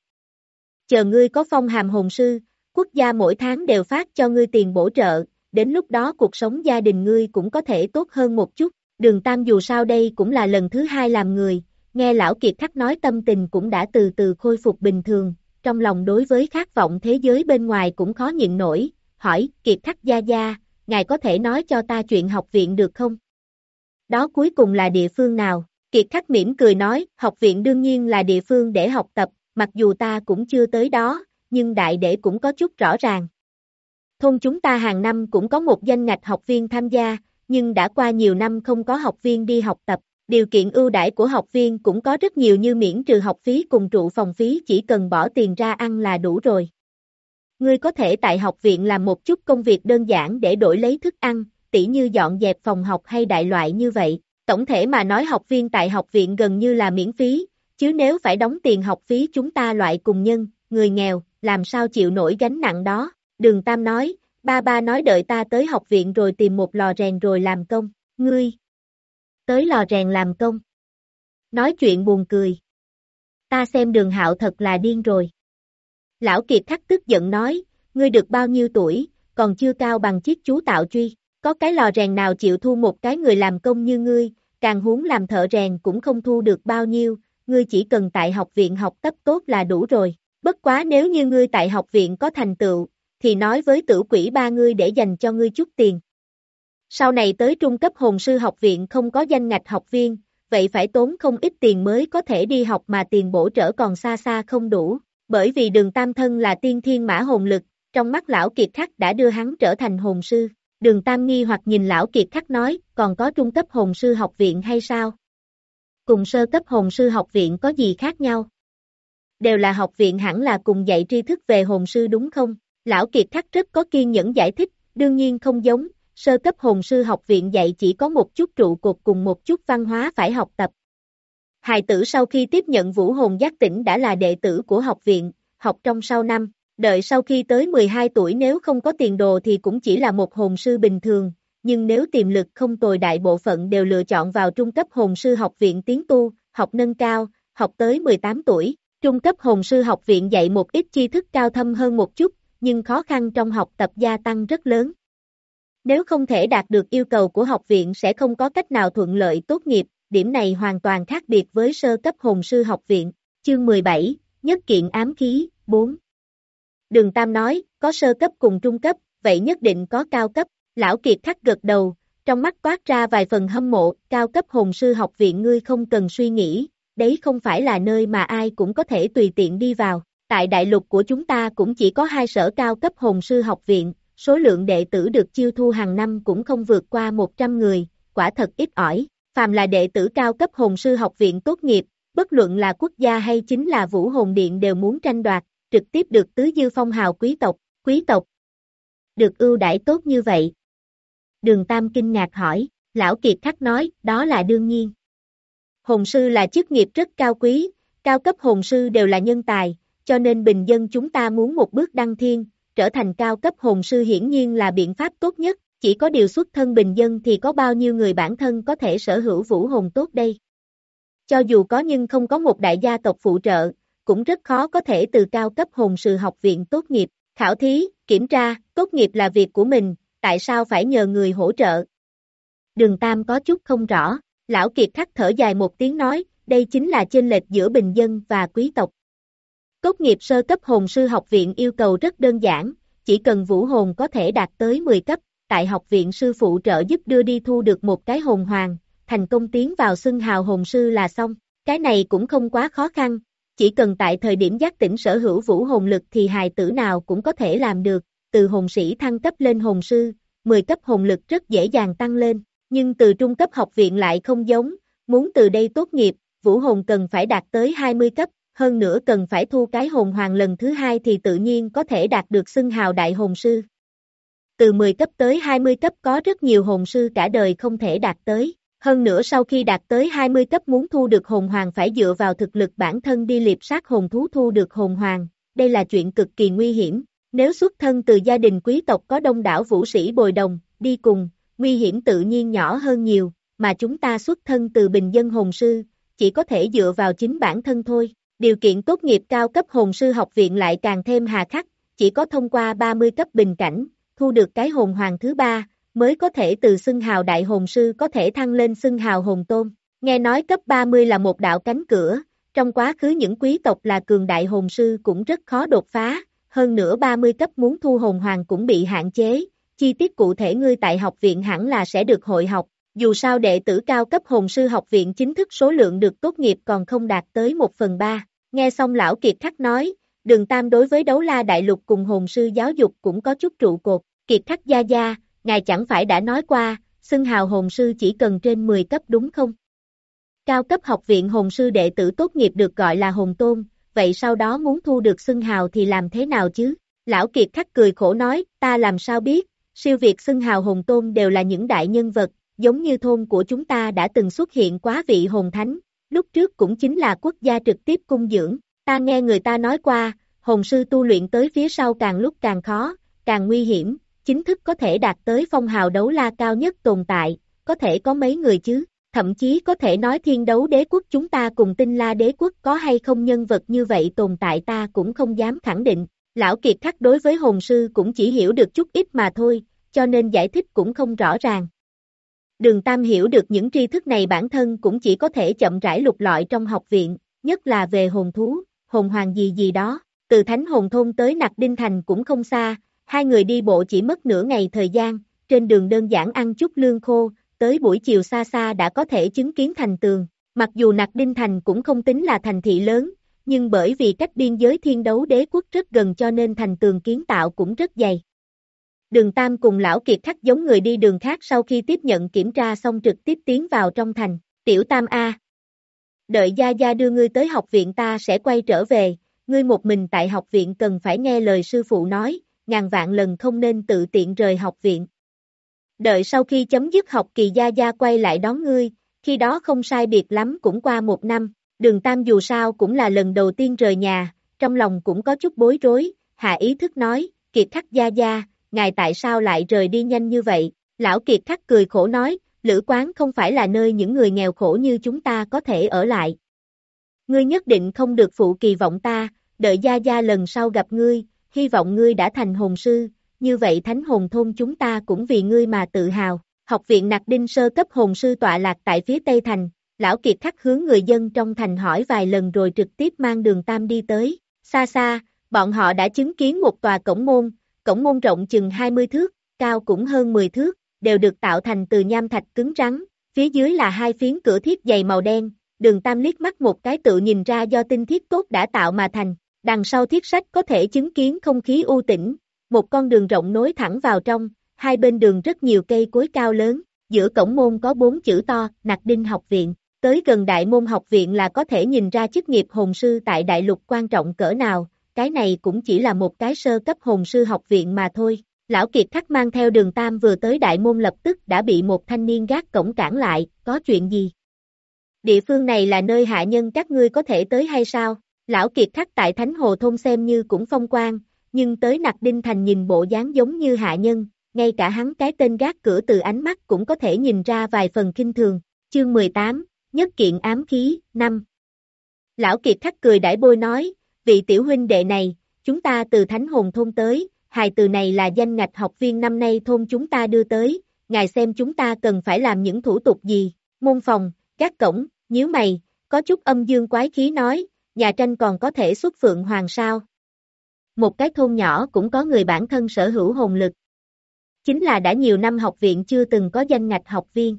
Chờ ngươi có phong hàm hồn sư, quốc gia mỗi tháng đều phát cho ngươi tiền bổ trợ, đến lúc đó cuộc sống gia đình ngươi cũng có thể tốt hơn một chút. Đường Tam dù sao đây cũng là lần thứ hai làm người, nghe lão Kiệt Khắc nói tâm tình cũng đã từ từ khôi phục bình thường, trong lòng đối với khát vọng thế giới bên ngoài cũng khó nhịn nổi, hỏi, Kiệt Khắc gia gia, ngài có thể nói cho ta chuyện học viện được không? Đó cuối cùng là địa phương nào? Kiệt Khắc mỉm cười nói, học viện đương nhiên là địa phương để học tập, mặc dù ta cũng chưa tới đó, nhưng đại để cũng có chút rõ ràng. Thôn chúng ta hàng năm cũng có một danh ngạch học viên tham gia, nhưng đã qua nhiều năm không có học viên đi học tập, điều kiện ưu đãi của học viên cũng có rất nhiều như miễn trừ học phí cùng trụ phòng phí chỉ cần bỏ tiền ra ăn là đủ rồi. Ngươi có thể tại học viện làm một chút công việc đơn giản để đổi lấy thức ăn, tỉ như dọn dẹp phòng học hay đại loại như vậy. Tổng thể mà nói học viên tại học viện gần như là miễn phí, chứ nếu phải đóng tiền học phí chúng ta loại cùng nhân, người nghèo, làm sao chịu nổi gánh nặng đó. Đường Tam nói, ba ba nói đợi ta tới học viện rồi tìm một lò rèn rồi làm công, ngươi tới lò rèn làm công. Nói chuyện buồn cười. Ta xem Đường Hạo thật là điên rồi. Lão Kiệt Khắc tức giận nói, ngươi được bao nhiêu tuổi, còn chưa cao bằng chiếc chú tạo truy, có cái lò rèn nào chịu thu một cái người làm công như ngươi, càng huống làm thợ rèn cũng không thu được bao nhiêu, ngươi chỉ cần tại học viện học tập tốt là đủ rồi, bất quá nếu như ngươi tại học viện có thành tựu, thì nói với Tử Quỷ ba ngươi để dành cho ngươi chút tiền. Sau này tới trung cấp hồn sư học viện không có danh ngạch học viên, vậy phải tốn không ít tiền mới có thể đi học mà tiền bổ trở còn xa xa không đủ, bởi vì Đường Tam thân là tiên thiên mã hồn lực, trong mắt lão Kiệt Khắc đã đưa hắn trở thành hồn sư. Đường Tam nghi hoặc nhìn lão Kiệt Khắc nói, còn có trung cấp hồn sư học viện hay sao? Cùng sơ cấp hồn sư học viện có gì khác nhau? Đều là học viện hẳn là cùng dạy tri thức về hồn sư đúng không? Lão Kiệt Khắc rất có kiên nhẫn giải thích, đương nhiên không giống, sơ cấp hồn sư học viện dạy chỉ có một chút trụ cột cùng một chút văn hóa phải học tập. Hài tử sau khi tiếp nhận vũ hồn giác tỉnh đã là đệ tử của học viện, học trong sau năm, đợi sau khi tới mười hai tuổi nếu không có tiền đồ thì cũng chỉ là một hồn sư bình thường, nhưng nếu tiềm lực không tồi đại bộ phận đều lựa chọn vào trung cấp hồn sư học viện tiến tu, học nâng cao, học tới mười tám tuổi. Trung cấp hồn sư học viện dạy một ít tri thức cao thâm hơn một chút, nhưng khó khăn trong học tập gia tăng rất lớn. Nếu không thể đạt được yêu cầu của học viện sẽ không có cách nào thuận lợi tốt nghiệp, điểm này hoàn toàn khác biệt với sơ cấp hồn sư học viện. Chương mười bảy, Nhất kiện ám khí, bốn. Đường Tam nói, có sơ cấp cùng trung cấp, vậy nhất định có cao cấp. Lão Kiệt Khắc gật đầu, trong mắt toát ra vài phần hâm mộ, cao cấp hồn sư học viện ngươi không cần suy nghĩ, đấy không phải là nơi mà ai cũng có thể tùy tiện đi vào. Tại đại lục của chúng ta cũng chỉ có hai sở cao cấp hồn sư học viện, số lượng đệ tử được chiêu thu hàng năm cũng không vượt qua một trăm người, quả thật ít ỏi. Phàm là đệ tử cao cấp hồn sư học viện tốt nghiệp, bất luận là quốc gia hay chính là Vũ Hồn Điện đều muốn tranh đoạt, trực tiếp được tứ dư phong hào quý tộc, quý tộc. Được ưu đãi tốt như vậy. Đường Tam kinh ngạc hỏi, lão Kiệt Khắc nói, đó là đương nhiên. Hồn sư là chức nghiệp rất cao quý, cao cấp hồn sư đều là nhân tài, cho nên bình dân chúng ta muốn một bước đăng thiên, trở thành cao cấp hồn sư hiển nhiên là biện pháp tốt nhất, chỉ có điều xuất thân bình dân thì có bao nhiêu người bản thân có thể sở hữu vũ hồn tốt đây. Cho dù có nhưng không có một đại gia tộc phụ trợ, cũng rất khó có thể từ cao cấp hồn sư học viện tốt nghiệp, khảo thí, kiểm tra, tốt nghiệp là việc của mình, tại sao phải nhờ người hỗ trợ? Đường Tam có chút không rõ, lão Kiệt Khắc thở dài một tiếng nói, đây chính là chênh lệch giữa bình dân và quý tộc. Tốt nghiệp sơ cấp hồn sư học viện yêu cầu rất đơn giản, chỉ cần vũ hồn có thể đạt tới mười cấp, tại học viện sư phụ trợ giúp đưa đi thu được một cái hồn hoàng, thành công tiến vào xưng hào hồn sư là xong, cái này cũng không quá khó khăn, chỉ cần tại thời điểm giác tỉnh sở hữu vũ hồn lực thì hài tử nào cũng có thể làm được, từ hồn sĩ thăng cấp lên hồn sư, mười cấp hồn lực rất dễ dàng tăng lên, nhưng từ trung cấp học viện lại không giống, muốn từ đây tốt nghiệp, vũ hồn cần phải đạt tới hai mươi cấp, hơn nữa cần phải thu cái hồn hoàng lần thứ hai thì tự nhiên có thể đạt được xưng hào đại hồn sư. Từ mười cấp tới hai mươi cấp có rất nhiều hồn sư cả đời không thể đạt tới, hơn nữa sau khi đạt tới hai mươi cấp muốn thu được hồn hoàng phải dựa vào thực lực bản thân đi liệp sát hồn thú thu được hồn hoàng, đây là chuyện cực kỳ nguy hiểm, nếu xuất thân từ gia đình quý tộc có đông đảo vũ sĩ bồi đồng, đi cùng, nguy hiểm tự nhiên nhỏ hơn nhiều, mà chúng ta xuất thân từ bình dân hồn sư, chỉ có thể dựa vào chính bản thân thôi. Điều kiện tốt nghiệp cao cấp hồn sư học viện lại càng thêm hà khắc, chỉ có thông qua ba mươi cấp bình cảnh, thu được cái hồn hoàng thứ ba, mới có thể từ xưng hào đại hồn sư có thể thăng lên xưng hào hồn tôn. Nghe nói cấp ba mươi là một đạo cánh cửa, trong quá khứ những quý tộc là cường đại hồn sư cũng rất khó đột phá, hơn nữa ba mươi cấp muốn thu hồn hoàng cũng bị hạn chế, chi tiết cụ thể ngươi tại học viện hẳn là sẽ được hội học. Dù sao đệ tử cao cấp hồn sư học viện chính thức số lượng được tốt nghiệp còn không đạt tới một phần ba. Nghe xong lão Kiệt Khắc nói, Đường Tam đối với đấu la đại lục cùng hồn sư giáo dục cũng có chút trụ cột. Kiệt Khắc gia gia, ngài chẳng phải đã nói qua, xưng hào hồn sư chỉ cần trên mười cấp đúng không? Cao cấp học viện hồn sư đệ tử tốt nghiệp được gọi là hồn tôn, vậy sau đó muốn thu được xưng hào thì làm thế nào chứ? Lão Kiệt Khắc cười khổ nói, ta làm sao biết, siêu việt xưng hào hồn tôn đều là những đại nhân vật, giống như thôn của chúng ta đã từng xuất hiện quá vị hồn thánh, lúc trước cũng chính là quốc gia trực tiếp cung dưỡng, ta nghe người ta nói qua, hồn sư tu luyện tới phía sau càng lúc càng khó, càng nguy hiểm, chính thức có thể đạt tới phong hào đấu la cao nhất tồn tại, có thể có mấy người chứ, thậm chí có thể nói thiên đấu đế quốc chúng ta cùng tinh la đế quốc có hay không nhân vật như vậy tồn tại ta cũng không dám khẳng định, lão Kiệt Khắc đối với hồn sư cũng chỉ hiểu được chút ít mà thôi, cho nên giải thích cũng không rõ ràng. Đường Tam hiểu được những tri thức này bản thân cũng chỉ có thể chậm rãi lục lọi trong học viện, nhất là về hồn thú, hồn hoàng gì gì đó, từ Thánh Hồn Thôn tới Nặc Đinh Thành cũng không xa, Hai người đi bộ chỉ mất nửa ngày thời gian, trên đường đơn giản ăn chút lương khô, tới buổi chiều xa xa đã có thể chứng kiến thành tường. Mặc dù Nặc Đinh Thành cũng không tính là thành thị lớn, nhưng bởi vì cách biên giới Thiên Đấu Đế quốc rất gần cho nên thành tường kiến tạo cũng rất dày. Đường Tam cùng Lão Kiệt Khắc giống người đi đường khác sau khi tiếp nhận kiểm tra xong trực tiếp tiến vào trong thành. Tiểu Tam A. Đợi Gia Gia đưa ngươi tới học viện ta sẽ quay trở về, ngươi một mình tại học viện cần phải nghe lời sư phụ nói, ngàn vạn lần không nên tự tiện rời học viện. Đợi sau khi chấm dứt học kỳ Gia Gia quay lại đón ngươi, khi đó không sai biệt lắm cũng qua một năm, Đường Tam dù sao cũng là lần đầu tiên rời nhà, trong lòng cũng có chút bối rối, hạ ý thức nói, Kiệt Khắc Gia Gia, ngài tại sao lại rời đi nhanh như vậy? Lão Kiệt Khắc cười khổ nói, Lữ quán không phải là nơi những người nghèo khổ như chúng ta có thể ở lại. Ngươi nhất định không được phụ kỳ vọng ta, đợi Gia Gia lần sau gặp ngươi, hy vọng ngươi đã thành hồn sư, như vậy thánh hồn thôn chúng ta cũng vì ngươi mà tự hào. Học viện Nặc Đinh sơ cấp hồn sư tọa lạc tại phía Tây Thành, Lão Kiệt Khắc hướng người dân trong thành hỏi vài lần rồi trực tiếp mang Đường Tam đi tới. Xa xa, bọn họ đã chứng kiến một tòa cổng môn, cổng môn rộng chừng hai mươi thước, cao cũng hơn mười thước, đều được tạo thành từ nham thạch cứng rắn, phía dưới là hai phiến cửa thiết dày màu đen, Đường Tam liếc mắt một cái tự nhìn ra do tinh thiết tốt đã tạo mà thành, đằng sau thiết sách có thể chứng kiến không khí u tĩnh, một con đường rộng nối thẳng vào trong, hai bên đường rất nhiều cây cối cao lớn, giữa cổng môn có bốn chữ to, Nặc Đinh học viện, tới gần đại môn học viện là có thể nhìn ra chức nghiệp hồn sư tại đại lục quan trọng cỡ nào, cái này cũng chỉ là một cái sơ cấp hồn sư học viện mà thôi. Lão Kiệt Khắc mang theo Đường Tam vừa tới đại môn lập tức đã bị một thanh niên gác cổng cản lại, có chuyện gì? Địa phương này là nơi hạ nhân các ngươi có thể tới hay sao? Lão Kiệt Khắc tại Thánh Hồ Thôn xem như cũng phong quang, nhưng tới Nặc Đinh Thành nhìn bộ dáng giống như hạ nhân, ngay cả hắn cái tên gác cửa từ ánh mắt cũng có thể nhìn ra vài phần kinh thường. Chương mười tám, Nhất kiện ám khí, năm. Lão Kiệt Khắc cười đãi bôi nói, vị tiểu huynh đệ này, chúng ta từ Thánh Hồn Thôn tới, hài từ này là danh ngạch học viên năm nay thôn chúng ta đưa tới, ngài xem chúng ta cần phải làm những thủ tục gì, môn phòng, gác cổng, nhíu mày, có chút âm dương quái khí nói, nhà tranh còn có thể xuất phượng hoàng sao. Một cái thôn nhỏ cũng có người bản thân sở hữu hồn lực. Chính là đã nhiều năm học viện chưa từng có danh ngạch học viên.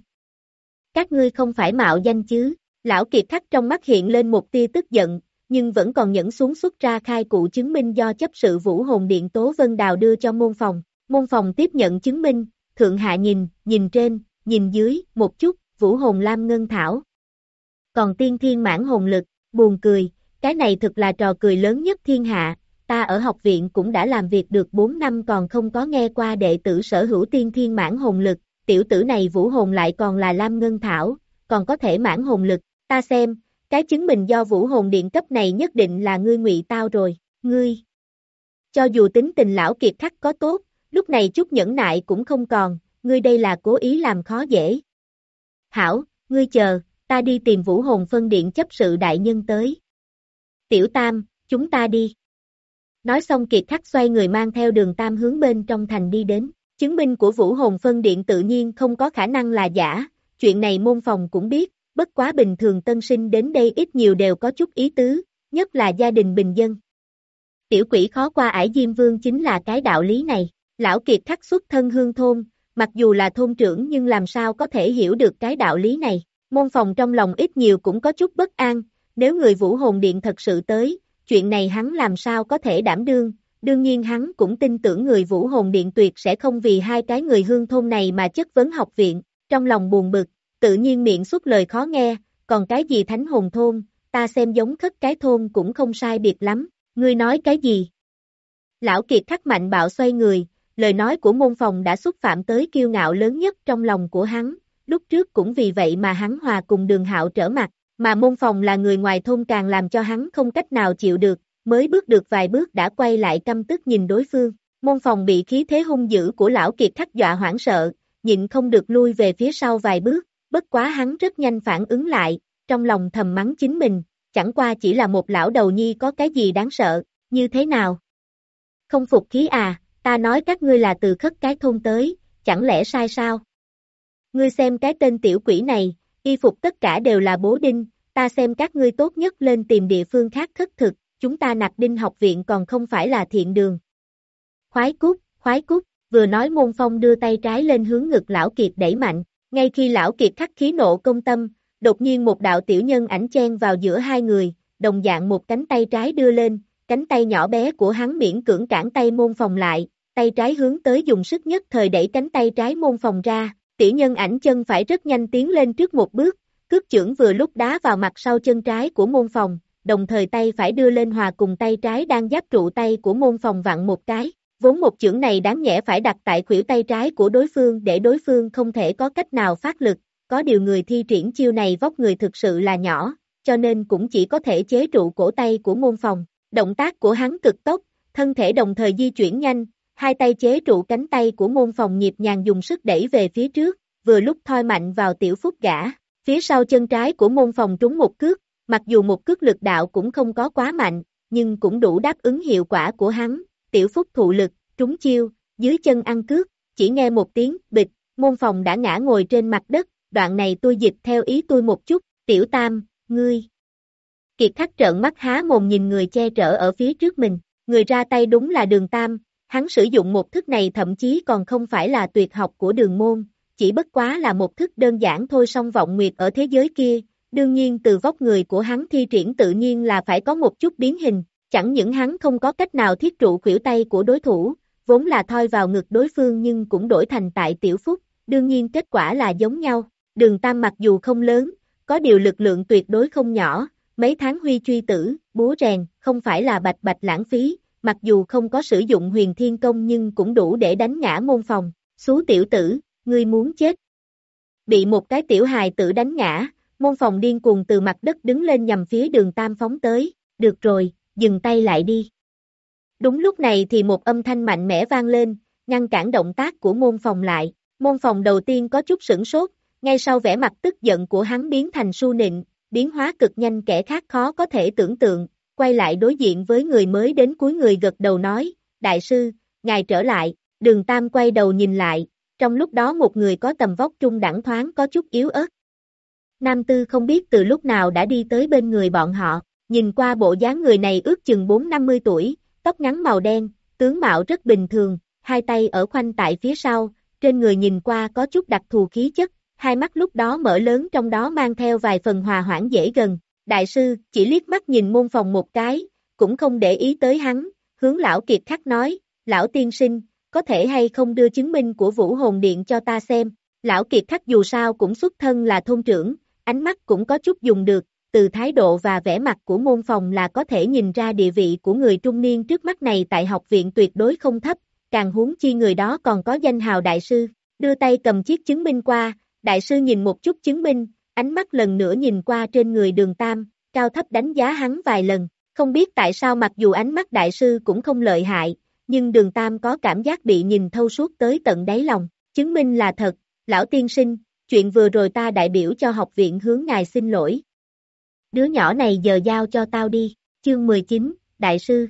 Các ngươi không phải mạo danh chứ, Lão Kiệt Khắc trong mắt hiện lên một tia tức giận, nhưng vẫn còn nhẫn xuống xuất ra khai cụ chứng minh do chấp sự Vũ Hồn Điện Tố Vân Đào đưa cho môn phòng. Môn phòng tiếp nhận chứng minh, thượng hạ nhìn, nhìn trên, nhìn dưới, một chút, Vũ Hồn Lam Ngân Thảo. Còn tiên thiên mãn hồn lực, buồn cười, cái này thực là trò cười lớn nhất thiên hạ, ta ở học viện cũng đã làm việc được bốn năm còn không có nghe qua đệ tử sở hữu tiên thiên mãn hồn lực, tiểu tử này Vũ Hồn lại còn là Lam Ngân Thảo, còn có thể mãn hồn lực, ta xem. Cái chứng minh do Vũ Hồn Điện cấp này nhất định là ngươi ngụy tao rồi, ngươi. Cho dù tính tình Lão Kiệt Khắc có tốt, lúc này chút nhẫn nại cũng không còn, ngươi đây là cố ý làm khó dễ. Hảo, ngươi chờ, ta đi tìm Vũ Hồn Phân Điện chấp sự đại nhân tới. Tiểu Tam, chúng ta đi. Nói xong Kiệt Khắc xoay người mang theo Đường Tam hướng bên trong thành đi đến, chứng minh của Vũ Hồn Phân Điện tự nhiên không có khả năng là giả, chuyện này môn phòng cũng biết. Bất quá bình thường tân sinh đến đây ít nhiều đều có chút ý tứ, nhất là gia đình bình dân. Tiểu quỷ khó qua ải Diêm Vương chính là cái đạo lý này, Lão Kiệt Khắc xuất thân hương thôn, mặc dù là thôn trưởng nhưng làm sao có thể hiểu được cái đạo lý này, môn phòng trong lòng ít nhiều cũng có chút bất an, nếu người Vũ Hồn Điện thật sự tới, chuyện này hắn làm sao có thể đảm đương, đương nhiên hắn cũng tin tưởng người Vũ Hồn Điện tuyệt sẽ không vì hai cái người hương thôn này mà chất vấn học viện, trong lòng buồn bực. Tự nhiên miệng xuất lời khó nghe, còn cái gì Thánh Hồn Thôn, ta xem giống khất cái thôn cũng không sai biệt lắm, ngươi nói cái gì? Lão Kiệt Khắc mạnh bạo xoay người, lời nói của môn phòng đã xúc phạm tới kiêu ngạo lớn nhất trong lòng của hắn, lúc trước cũng vì vậy mà hắn hòa cùng Đường Hạo trở mặt, mà môn phòng là người ngoài thôn càng làm cho hắn không cách nào chịu được, mới bước được vài bước đã quay lại căm tức nhìn đối phương, môn phòng bị khí thế hung dữ của Lão Kiệt Khắc dọa hoảng sợ, nhịn không được lui về phía sau vài bước. Bất quá hắn rất nhanh phản ứng lại, trong lòng thầm mắng chính mình, chẳng qua chỉ là một lão đầu nhi có cái gì đáng sợ, như thế nào? Không phục khí à, ta nói các ngươi là từ khất cái thôn tới, chẳng lẽ sai sao? Ngươi xem cái tên tiểu quỷ này, y phục tất cả đều là bố đinh, ta xem các ngươi tốt nhất lên tìm địa phương khác khất thực, chúng ta Nặc Đinh học viện còn không phải là thiện đường. Khoái cút, khoái cút, vừa nói Môn Phong đưa tay trái lên hướng ngực Lão Kiệt đẩy mạnh, ngay khi Lão Kiệt khắc khí nộ công tâm, đột nhiên một đạo tiểu nhân ảnh chen vào giữa hai người, đồng dạng một cánh tay trái đưa lên, cánh tay nhỏ bé của hắn miễn cưỡng cản tay Môn Phong lại, tay trái hướng tới dùng sức nhất thời đẩy cánh tay trái Môn Phong ra, tiểu nhân ảnh chân phải rất nhanh tiến lên trước một bước, cước chưởng vừa lúc đá vào mặt sau chân trái của Môn Phong, đồng thời tay phải đưa lên hòa cùng tay trái đang giáp trụ tay của Môn Phong vặn một cái, vốn một chưởng này đáng nhẽ phải đặt tại khuỷu tay trái của đối phương để đối phương không thể có cách nào phát lực, có điều người thi triển chiêu này vóc người thực sự là nhỏ, cho nên cũng chỉ có thể chế trụ cổ tay của Môn Phong. Động tác của hắn cực tốc, thân thể đồng thời di chuyển nhanh, hai tay chế trụ cánh tay của Môn Phong nhịp nhàng dùng sức đẩy về phía trước, vừa lúc thoi mạnh vào tiểu phúc gã. Phía sau chân trái của Môn Phong trúng một cước, mặc dù một cước lực đạo cũng không có quá mạnh, nhưng cũng đủ đáp ứng hiệu quả của hắn. Tiểu phúc thụ lực, trúng chiêu, dưới chân ăn cước, chỉ nghe một tiếng bịch, Môn Phong đã ngã ngồi trên mặt đất, đoạn này tôi dịch theo ý tôi một chút, Tiểu Tam, ngươi. Kiệt Khắc trợn mắt há mồm nhìn người che chở ở phía trước mình, người ra tay đúng là Đường Tam, hắn sử dụng một thức này thậm chí còn không phải là tuyệt học của Đường môn, chỉ bất quá là một thức đơn giản thôi. Song Vọng Nguyệt ở thế giới kia, đương nhiên từ vóc người của hắn thi triển tự nhiên là phải có một chút biến hình, chẳng những hắn không có cách nào thiết trụ khuỷu tay của đối thủ, vốn là thoi vào ngực đối phương nhưng cũng đổi thành tại tiểu phúc, đương nhiên kết quả là giống nhau. Đường Tam mặc dù không lớn, có điều lực lượng tuyệt đối không nhỏ, mấy tháng huy truy tử, búa rèn, không phải là bạch bạch lãng phí, mặc dù không có sử dụng huyền thiên công nhưng cũng đủ để đánh ngã Môn Phong. Xú tiểu tử, ngươi muốn chết. Bị một cái tiểu hài tử đánh ngã, Môn Phong điên cuồng từ mặt đất đứng lên nhằm phía Đường Tam phóng tới, được rồi, dừng tay lại đi. Đúng lúc này thì một âm thanh mạnh mẽ vang lên, ngăn cản động tác của Môn Phong lại. Môn Phong đầu tiên có chút sửng sốt, ngay sau vẻ mặt tức giận của hắn biến thành su nịnh, biến hóa cực nhanh kẻ khác khó có thể tưởng tượng, quay lại đối diện với người mới đến cuối người gật đầu nói, đại sư, ngài trở lại. Đường Tam quay đầu nhìn lại, trong lúc đó một người có tầm vóc trung đẳng thoáng có chút yếu ớt. Nam Tư không biết từ lúc nào đã đi tới bên người bọn họ, nhìn qua bộ dáng người này ước chừng bốn năm mươi tuổi, tóc ngắn màu đen, tướng mạo rất bình thường, hai tay ở khoanh tại phía sau, trên người nhìn qua có chút đặc thù khí chất, hai mắt lúc đó mở lớn trong đó mang theo vài phần hòa hoãn dễ gần. Đại sư chỉ liếc mắt nhìn Môn Phong một cái, cũng không để ý tới hắn, hướng Lão Kiệt Khắc nói, Lão tiên sinh, có thể hay không đưa chứng minh của Vũ Hồn Điện cho ta xem. Lão Kiệt Khắc dù sao cũng xuất thân là thôn trưởng, ánh mắt cũng có chút dùng được, từ thái độ và vẻ mặt của Môn Phong là có thể nhìn ra địa vị của người trung niên trước mắt này tại học viện tuyệt đối không thấp, càng huống chi người đó còn có danh hào đại sư. Đưa tay cầm chiếc chứng minh qua, đại sư nhìn một chút chứng minh, ánh mắt lần nữa nhìn qua trên người Đường Tam, cao thấp đánh giá hắn vài lần, không biết tại sao mặc dù ánh mắt đại sư cũng không lợi hại, nhưng Đường Tam có cảm giác bị nhìn thâu suốt tới tận đáy lòng. Chứng minh là thật, lão tiên sinh, chuyện vừa rồi ta đại biểu cho học viện hướng ngài xin lỗi. Đứa nhỏ này giờ giao cho tao đi. Chương mười chín, Đại sư.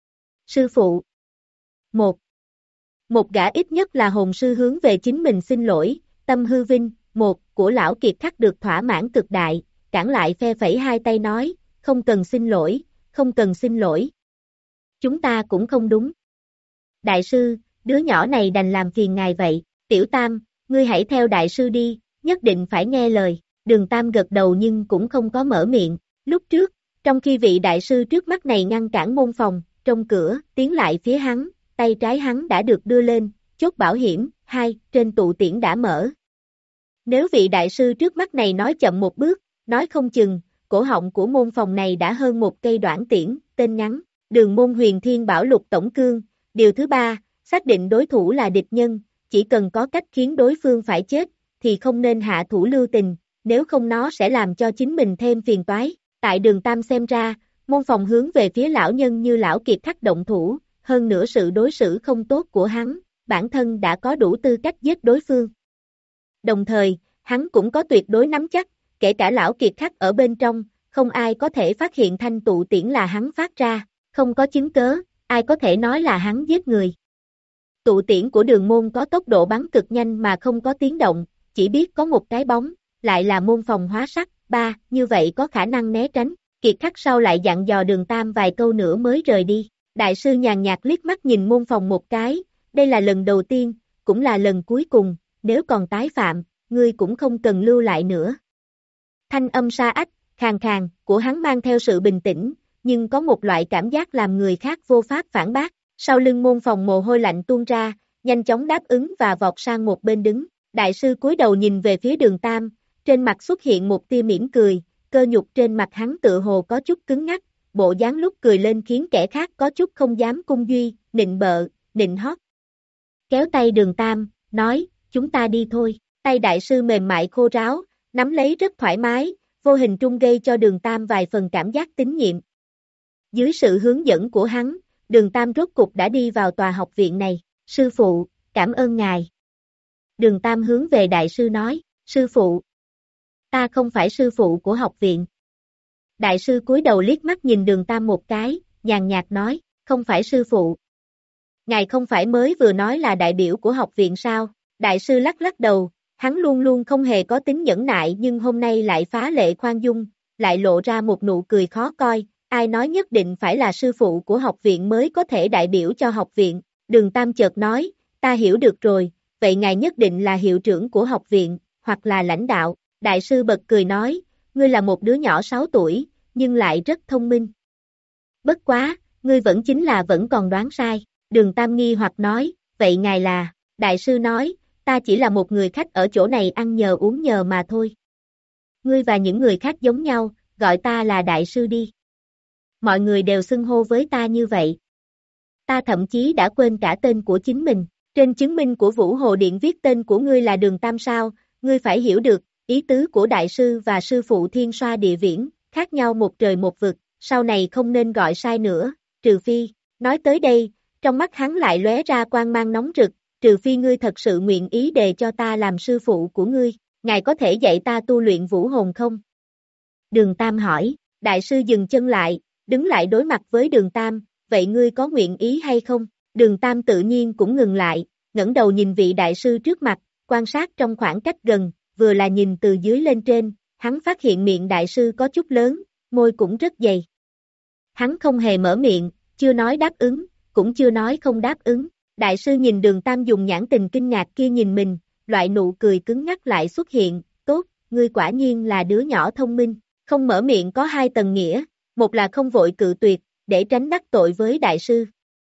Sư phụ. Một. Một gã ít nhất là hồn sư hướng về chính mình xin lỗi, tâm hư vinh, một, của Lão Kiệt Khắc được thỏa mãn cực đại, cản lại phe phẩy hai tay nói, không cần xin lỗi, không cần xin lỗi. Chúng ta cũng không đúng. Đại sư, đứa nhỏ này đành làm phiền ngài vậy. Tiểu Tam, ngươi hãy theo đại sư đi, nhất định phải nghe lời. Đường Tam gật đầu nhưng cũng không có mở miệng. Lúc trước, trong khi vị đại sư trước mắt này ngăn cản Môn Phong, trong cửa, tiến lại phía hắn, tay trái hắn đã được đưa lên, chốt bảo hiểm, hai, trên tụ tiễn đã mở. Nếu vị đại sư trước mắt này nói chậm một bước, nói không chừng, cổ họng của Môn Phong này đã hơn một cây đoạn tiễn, tên ngắn, Đường môn Huyền Thiên Bảo Lục Tổng Cương. Điều thứ ba, xác định đối thủ là địch nhân, chỉ cần có cách khiến đối phương phải chết, thì không nên hạ thủ lưu tình, nếu không nó sẽ làm cho chính mình thêm phiền toái. Tại Đường Tam xem ra, Môn Phong hướng về phía lão nhân như Lão Kiệt Khắc động thủ, hơn nữa sự đối xử không tốt của hắn, bản thân đã có đủ tư cách giết đối phương. Đồng thời, hắn cũng có tuyệt đối nắm chắc, kể cả Lão Kiệt Khắc ở bên trong, không ai có thể phát hiện thanh tụ tiễn là hắn phát ra, không có chứng cớ, ai có thể nói là hắn giết người. Tụ tiễn của Đường môn có tốc độ bắn cực nhanh mà không có tiếng động, chỉ biết có một cái bóng, lại là Môn Phong hóa sắc, ba, như vậy có khả năng né tránh. Kiệt Khắc sau lại dặn dò Đường Tam vài câu nữa mới rời đi. Đại sư nhàn nhạt liếc mắt nhìn Môn Phong một cái, Đây là lần đầu tiên, cũng là lần cuối cùng, nếu còn tái phạm, ngươi cũng không cần lưu lại nữa. Thanh âm sa ách, khàn khàn, của hắn mang theo sự bình tĩnh, nhưng có một loại cảm giác làm người khác vô pháp phản bác. Sau lưng môn phòng mồ hôi lạnh tuôn ra, nhanh chóng đáp ứng và vọt sang một bên đứng. Đại sư cúi đầu nhìn về phía Đường Tam, trên mặt xuất hiện một tia mỉm cười, cơ nhục trên mặt hắn tựa hồ có chút cứng ngắc, bộ dáng lúc cười lên khiến kẻ khác có chút không dám cung duy, nịnh bợ, nịnh hót. Kéo tay Đường Tam, nói, chúng ta đi thôi. Tay đại sư mềm mại khô ráo, nắm lấy rất thoải mái, vô hình trung gây cho Đường Tam vài phần cảm giác tín nhiệm. Dưới sự hướng dẫn của hắn, Đường Tam rốt cục đã đi vào tòa học viện này. Sư phụ, cảm ơn ngài. Đường Tam hướng về đại sư nói, sư phụ. Ta không phải sư phụ của học viện. Đại sư cúi đầu liếc mắt nhìn Đường Tam một cái, nhàn nhạt nói, không phải sư phụ. Ngài không phải mới vừa nói là đại biểu của học viện sao? Đại sư lắc lắc đầu, hắn luôn luôn không hề có tính nhẫn nại nhưng hôm nay lại phá lệ khoan dung, lại lộ ra một nụ cười khó coi, ai nói nhất định phải là sư phụ của học viện mới có thể đại biểu cho học viện. Đường Tam chợt nói, ta hiểu được rồi, vậy ngài nhất định là hiệu trưởng của học viện, hoặc là lãnh đạo. Đại sư bật cười nói, ngươi là một đứa nhỏ sáu tuổi, nhưng lại rất thông minh. Bất quá, ngươi vẫn chính là vẫn còn đoán sai. Đường Tam nghi hoặc nói, vậy ngài là, đại sư nói, ta chỉ là một người khách ở chỗ này ăn nhờ uống nhờ mà thôi. Ngươi và những người khác giống nhau, gọi ta là đại sư đi. Mọi người đều xưng hô với ta như vậy. Ta thậm chí đã quên cả tên của chính mình. Trên chứng minh của Vũ Hồ Điện viết tên của ngươi là Đường Tam sao, ngươi phải hiểu được, ý tứ của đại sư và sư phụ thiên xoa địa viễn, khác nhau một trời một vực, sau này không nên gọi sai nữa, trừ phi. Nói tới đây, trong mắt hắn lại lóe ra quang mang nóng rực, trừ phi ngươi thật sự nguyện ý đề cho ta làm sư phụ của ngươi, ngài có thể dạy ta tu luyện vũ hồn không? Đường Tam hỏi, đại sư dừng chân lại, đứng lại đối mặt với Đường Tam, vậy ngươi có nguyện ý hay không? Đường Tam tự nhiên cũng ngừng lại, ngẩng đầu nhìn vị đại sư trước mặt, quan sát trong khoảng cách gần, vừa là nhìn từ dưới lên trên, hắn phát hiện miệng đại sư có chút lớn, môi cũng rất dày. Hắn không hề mở miệng, chưa nói đáp ứng, cũng chưa nói không đáp ứng. Đại sư nhìn Đường Tam dùng nhãn tình kinh ngạc kia nhìn mình, loại nụ cười cứng ngắc lại xuất hiện, tốt, ngươi quả nhiên là đứa nhỏ thông minh, không mở miệng có hai tầng nghĩa, một là không vội cự tuyệt, để tránh đắc tội với đại sư.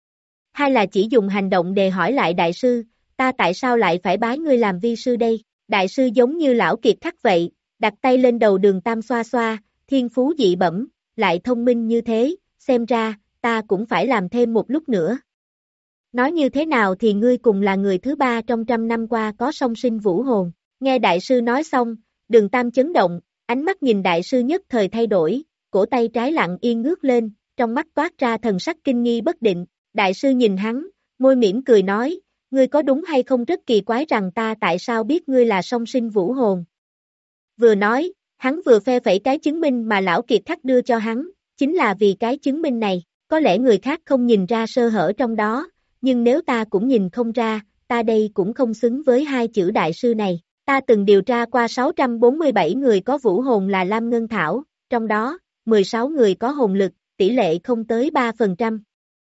Hai là chỉ dùng hành động để hỏi lại đại sư, ta tại sao lại phải bái ngươi làm vi sư đây? Đại sư giống như lão kiệt khắc vậy, đặt tay lên đầu Đường Tam xoa xoa, thiên phú dị bẩm, lại thông minh như thế, xem ra, ta cũng phải làm thêm một lúc nữa. Nói như thế nào thì ngươi cùng là người thứ ba trong trăm năm qua có song sinh vũ hồn. Nghe đại sư nói xong, Đường Tam chấn động, ánh mắt nhìn đại sư nhất thời thay đổi, cổ tay trái lặng yên ngước lên, trong mắt toát ra thần sắc kinh nghi bất định. Đại sư nhìn hắn, môi mỉm cười nói, ngươi có đúng hay không rất kỳ quái rằng ta tại sao biết ngươi là song sinh vũ hồn. Vừa nói, hắn vừa phe phẩy cái chứng minh mà lão kiệt khắc đưa cho hắn, chính là vì cái chứng minh này, có lẽ người khác không nhìn ra sơ hở trong đó, nhưng nếu ta cũng nhìn không ra, ta đây cũng không xứng với hai chữ đại sư này. Ta từng điều tra qua sáu trăm bốn mươi bảy người có vũ hồn là Lam Ngân Thảo, trong đó, mười sáu người có hồn lực, tỷ lệ không tới ba phần trăm.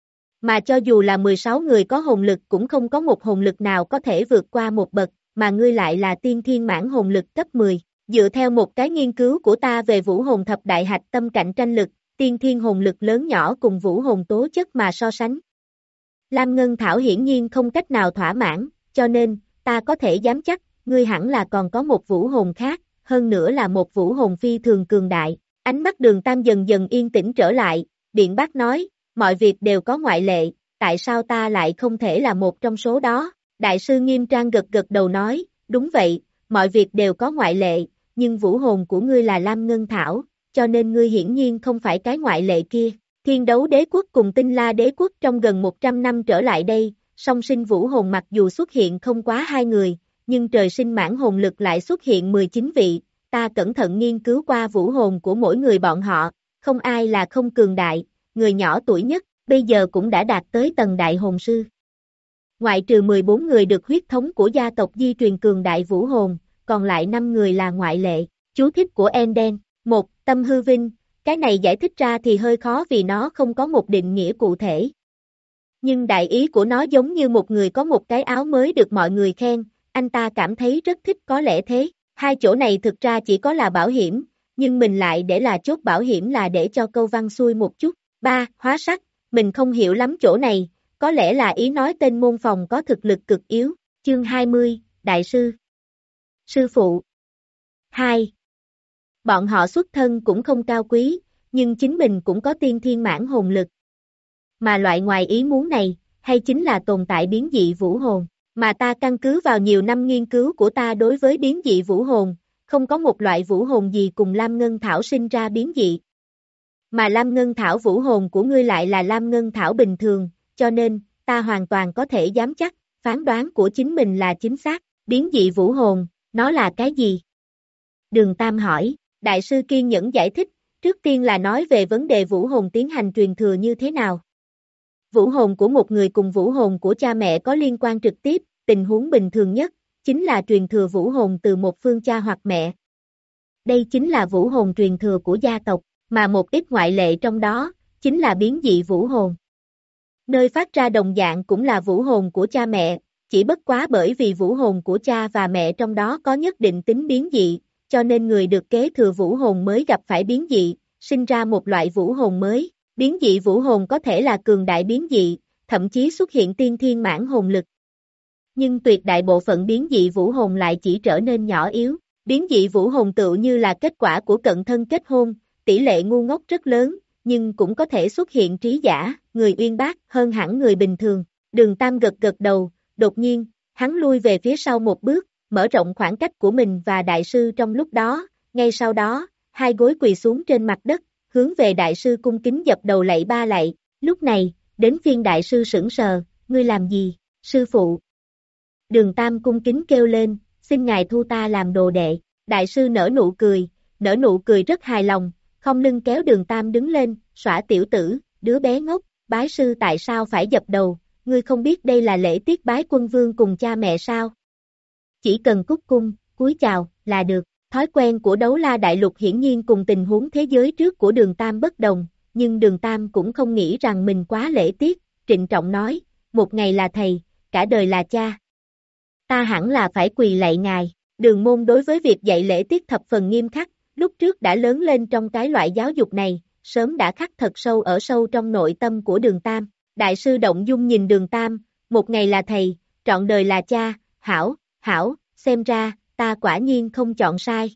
Mà cho dù là mười sáu người có hồn lực cũng không có một hồn lực nào có thể vượt qua một bậc, mà ngươi lại là tiên thiên mãn hồn lực cấp mười. Dựa theo một cái nghiên cứu của ta về vũ hồn thập đại hạch tâm cạnh tranh lực, tiên thiên hồn lực lớn nhỏ cùng vũ hồn tố chất mà so sánh. Lam Ngân Thảo hiển nhiên không cách nào thỏa mãn, cho nên, ta có thể dám chắc, ngươi hẳn là còn có một vũ hồn khác, hơn nữa là một vũ hồn phi thường cường đại. Ánh mắt Đường Tam dần dần yên tĩnh trở lại, biện bác nói, mọi việc đều có ngoại lệ, tại sao ta lại không thể là một trong số đó? Đại sư nghiêm trang gật gật đầu nói, đúng vậy, mọi việc đều có ngoại lệ, nhưng vũ hồn của ngươi là Lam Ngân Thảo, cho nên ngươi hiển nhiên không phải cái ngoại lệ kia. Thiên Đấu Đế Quốc cùng Tinh La Đế Quốc trong gần một trăm năm trở lại đây, song sinh vũ hồn mặc dù xuất hiện không quá hai người, nhưng trời sinh mãn hồn lực lại xuất hiện mười chín vị, ta cẩn thận nghiên cứu qua vũ hồn của mỗi người bọn họ, không ai là không cường đại, người nhỏ tuổi nhất, bây giờ cũng đã đạt tới tầng đại hồn sư. Ngoại trừ mười bốn người được huyết thống của gia tộc di truyền cường đại vũ hồn, còn lại năm người là ngoại lệ. Chú thích của Enden, một. Tâm hư vinh, cái này giải thích ra thì hơi khó vì nó không có một định nghĩa cụ thể. Nhưng đại ý của nó giống như một người có một cái áo mới được mọi người khen, anh ta cảm thấy rất thích có lẽ thế. Hai chỗ này thực ra chỉ có là bảo hiểm, nhưng mình lại để là chốt bảo hiểm là để cho câu văn xuôi một chút. Ba. Hóa sắc, mình không hiểu lắm chỗ này, có lẽ là ý nói tên môn phòng có thực lực cực yếu. Chương hai mươi, Đại sư. Sư phụ. Hai. Bọn họ xuất thân cũng không cao quý, nhưng chính mình cũng có tiên thiên mãn hồn lực. Mà loại ngoài ý muốn này, hay chính là tồn tại biến dị vũ hồn, mà ta căn cứ vào nhiều năm nghiên cứu của ta đối với biến dị vũ hồn, không có một loại vũ hồn gì cùng Lam Ngân Thảo sinh ra biến dị. Mà Lam Ngân Thảo vũ hồn của ngươi lại là Lam Ngân Thảo bình thường, cho nên, ta hoàn toàn có thể dám chắc, phán đoán của chính mình là chính xác. Biến dị vũ hồn, nó là cái gì? Đường Tam hỏi, Đại sư kiên nhẫn giải thích, trước tiên là nói về vấn đề vũ hồn tiến hành truyền thừa như thế nào. Vũ hồn của một người cùng vũ hồn của cha mẹ có liên quan trực tiếp, tình huống bình thường nhất, chính là truyền thừa vũ hồn từ một phương cha hoặc mẹ. Đây chính là vũ hồn truyền thừa của gia tộc, mà một ít ngoại lệ trong đó, chính là biến dị vũ hồn. Nơi phát ra đồng dạng cũng là vũ hồn của cha mẹ, chỉ bất quá bởi vì vũ hồn của cha và mẹ trong đó có nhất định tính biến dị, cho nên người được kế thừa vũ hồn mới gặp phải biến dị, sinh ra một loại vũ hồn mới. Biến dị vũ hồn có thể là cường đại biến dị, thậm chí xuất hiện tiên thiên mãn hồn lực. Nhưng tuyệt đại bộ phận biến dị vũ hồn lại chỉ trở nên nhỏ yếu. Biến dị vũ hồn tựu như là kết quả của cận thân kết hôn, tỷ lệ ngu ngốc rất lớn, nhưng cũng có thể xuất hiện trí giả, người uyên bác hơn hẳn người bình thường. Đường Tam gật gật đầu, đột nhiên, hắn lui về phía sau một bước, mở rộng khoảng cách của mình và đại sư trong lúc đó, ngay sau đó, hai gối quỳ xuống trên mặt đất, hướng về đại sư cung kính dập đầu lạy ba lạy. Lúc này, đến phiên đại sư sững sờ, ngươi làm gì, sư phụ? Đường Tam cung kính kêu lên, xin ngài thu ta làm đồ đệ. Đại sư nở nụ cười, nở nụ cười rất hài lòng, không lưng kéo Đường Tam đứng lên, xõa tiểu tử, đứa bé ngốc, bái sư tại sao phải dập đầu, ngươi không biết đây là lễ tiết bái quân vương cùng cha mẹ sao? Chỉ cần cúc cung, cúi chào, là được. Thói quen của Đấu La Đại Lục hiển nhiên cùng tình huống thế giới trước của Đường Tam bất đồng, nhưng Đường Tam cũng không nghĩ rằng mình quá lễ tiết, trịnh trọng nói, một ngày là thầy, cả đời là cha. Ta hẳn là phải quỳ lạy ngài. Đường môn đối với việc dạy lễ tiết thập phần nghiêm khắc, lúc trước đã lớn lên trong cái loại giáo dục này, sớm đã khắc thật sâu ở sâu trong nội tâm của Đường Tam. Đại sư động dung nhìn Đường Tam, một ngày là thầy, trọn đời là cha, hảo, hảo, xem ra, ta quả nhiên không chọn sai.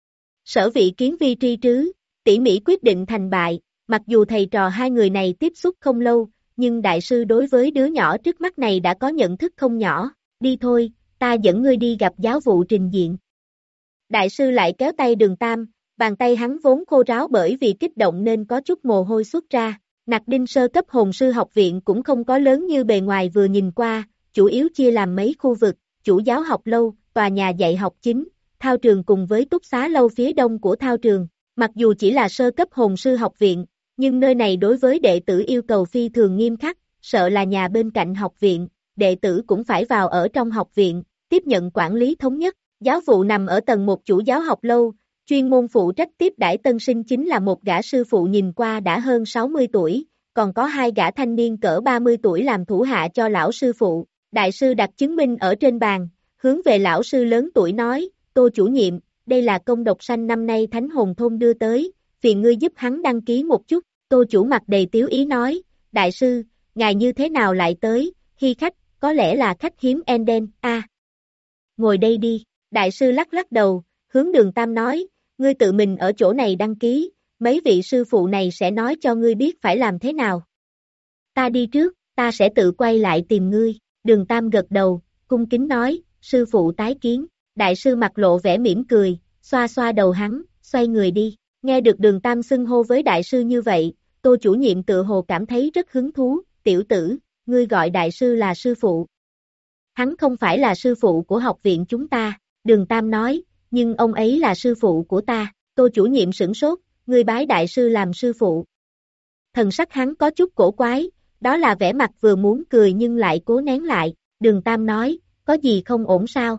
Sở Vị Kiến vi tri trứ, tỉ mỉ quyết định thành bại, mặc dù thầy trò hai người này tiếp xúc không lâu, nhưng đại sư đối với đứa nhỏ trước mắt này đã có nhận thức không nhỏ, đi thôi, ta dẫn ngươi đi gặp giáo vụ trình diện. Đại sư lại kéo tay Đường Tam, bàn tay hắn vốn khô ráo bởi vì kích động nên có chút mồ hôi xuất ra. Nặc Đinh sơ cấp hồn sư học viện cũng không có lớn như bề ngoài vừa nhìn qua, chủ yếu chia làm mấy khu vực, chủ giáo học lâu, tòa nhà dạy học chính, thao trường cùng với túc xá lâu phía đông của thao trường. Mặc dù chỉ là sơ cấp hồn sư học viện, nhưng nơi này đối với đệ tử yêu cầu phi thường nghiêm khắc, sợ là nhà bên cạnh học viện, đệ tử cũng phải vào ở trong học viện, tiếp nhận quản lý thống nhất. Giáo vụ nằm ở tầng một chủ giáo học lâu, chuyên môn phụ trách tiếp đãi tân sinh chính là một gã sư phụ nhìn qua đã hơn sáu mươi tuổi, còn có hai gã thanh niên cỡ ba mươi tuổi làm thủ hạ cho lão sư phụ. Đại sư đặt chứng minh ở trên bàn, hướng về lão sư lớn tuổi nói, Tô chủ nhiệm, đây là công độc sanh năm nay Thánh Hồn Thôn đưa tới, phiền ngươi giúp hắn đăng ký một chút. Tô chủ mặt đầy tiếu ý nói, đại sư, ngài như thế nào lại tới, hi khách, có lẽ là khách hiếm Enden, a à, ngồi đây đi. Đại sư lắc lắc đầu, hướng Đường Tam nói, ngươi tự mình ở chỗ này đăng ký, mấy vị sư phụ này sẽ nói cho ngươi biết phải làm thế nào. Ta đi trước, ta sẽ tự quay lại tìm ngươi. Đường Tam gật đầu, cung kính nói, sư phụ tái kiến. Đại sư mặt lộ vẻ mỉm cười, xoa xoa đầu hắn, xoay người đi. Nghe được Đường Tam xưng hô với đại sư như vậy, Tô chủ nhiệm tự hồ cảm thấy rất hứng thú, tiểu tử, ngươi gọi đại sư là sư phụ. Hắn không phải là sư phụ của học viện chúng ta, Đường Tam nói, nhưng ông ấy là sư phụ của ta. Tô chủ nhiệm sửng sốt, ngươi bái đại sư làm sư phụ. Thần sắc hắn có chút cổ quái, đó là vẻ mặt vừa muốn cười nhưng lại cố nén lại. Đường Tam nói, có gì không ổn sao?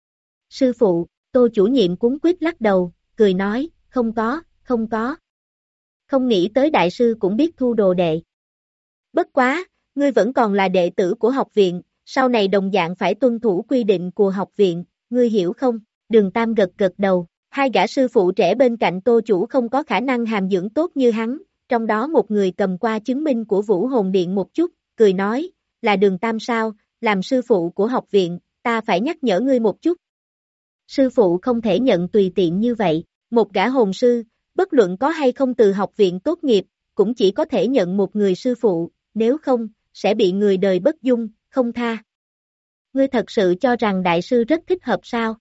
Sư phụ, Tô chủ nhiệm cuống quýt lắc đầu, cười nói, không có, không có. Không nghĩ tới đại sư cũng biết thu đồ đệ. Bất quá, ngươi vẫn còn là đệ tử của học viện, sau này đồng dạng phải tuân thủ quy định của học viện, ngươi hiểu không? Đường Tam gật gật đầu, hai gã sư phụ trẻ bên cạnh Tô chủ không có khả năng hàm dưỡng tốt như hắn, trong đó một người cầm qua chứng minh của Vũ Hồn Điện một chút, cười nói, là Đường Tam sao, làm sư phụ của học viện, ta phải nhắc nhở ngươi một chút. Sư phụ không thể nhận tùy tiện như vậy, một gã hồn sư, bất luận có hay không từ học viện tốt nghiệp, cũng chỉ có thể nhận một người sư phụ, nếu không, sẽ bị người đời bất dung, không tha. Ngươi thật sự cho rằng đại sư rất thích hợp sao?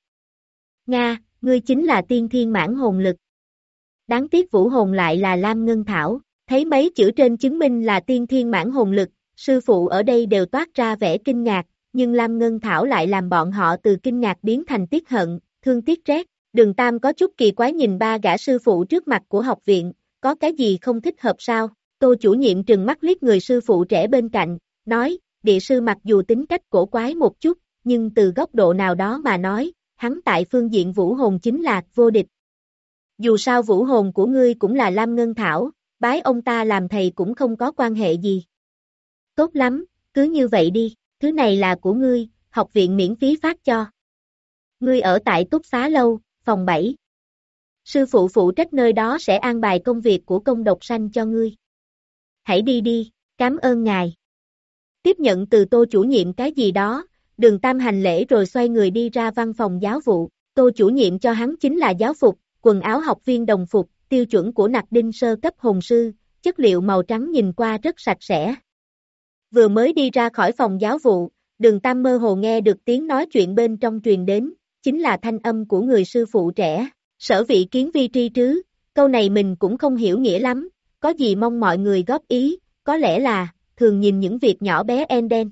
Nga, ngươi chính là tiên thiên mãn hồn lực. Đáng tiếc vũ hồn lại là Lam Ngân Thảo, thấy mấy chữ trên chứng minh là tiên thiên mãn hồn lực, sư phụ ở đây đều toát ra vẻ kinh ngạc, nhưng Lam Ngân Thảo lại làm bọn họ từ kinh ngạc biến thành tiếc hận, thương tiếc rét. Đường Tam có chút kỳ quái nhìn ba gã sư phụ trước mặt của học viện, có cái gì không thích hợp sao? Tô chủ nhiệm trừng mắt liếc người sư phụ trẻ bên cạnh, nói, địa sư mặc dù tính cách cổ quái một chút, nhưng từ góc độ nào đó mà nói, hắn tại phương diện vũ hồn chính là vô địch. Dù sao vũ hồn của ngươi cũng là Lam Ngân Thảo, bái ông ta làm thầy cũng không có quan hệ gì. Tốt lắm, cứ như vậy đi, thứ này là của ngươi, học viện miễn phí phát cho. Ngươi ở tại Túc Xá Lâu, phòng bảy. Sư phụ phụ trách nơi đó sẽ an bài công việc của công độc sanh cho ngươi. Hãy đi đi, cảm ơn ngài. Tiếp nhận từ Tô chủ nhiệm cái gì đó, Đường Tam hành lễ rồi xoay người đi ra văn phòng giáo vụ, Tô chủ nhiệm cho hắn chính là giáo phục, quần áo học viên đồng phục, tiêu chuẩn của nặc đinh sơ cấp hồn sư, chất liệu màu trắng nhìn qua rất sạch sẽ. Vừa mới đi ra khỏi phòng giáo vụ, Đường Tam mơ hồ nghe được tiếng nói chuyện bên trong truyền đến, chính là thanh âm của người sư phụ trẻ, sở vị kiến vi tri trứ, câu này mình cũng không hiểu nghĩa lắm, có gì mong mọi người góp ý, có lẽ là, thường nhìn những việc nhỏ bé en đen.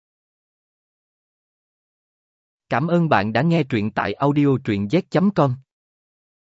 Cảm ơn bạn đã nghe truyện tại audio truyện z chấm com.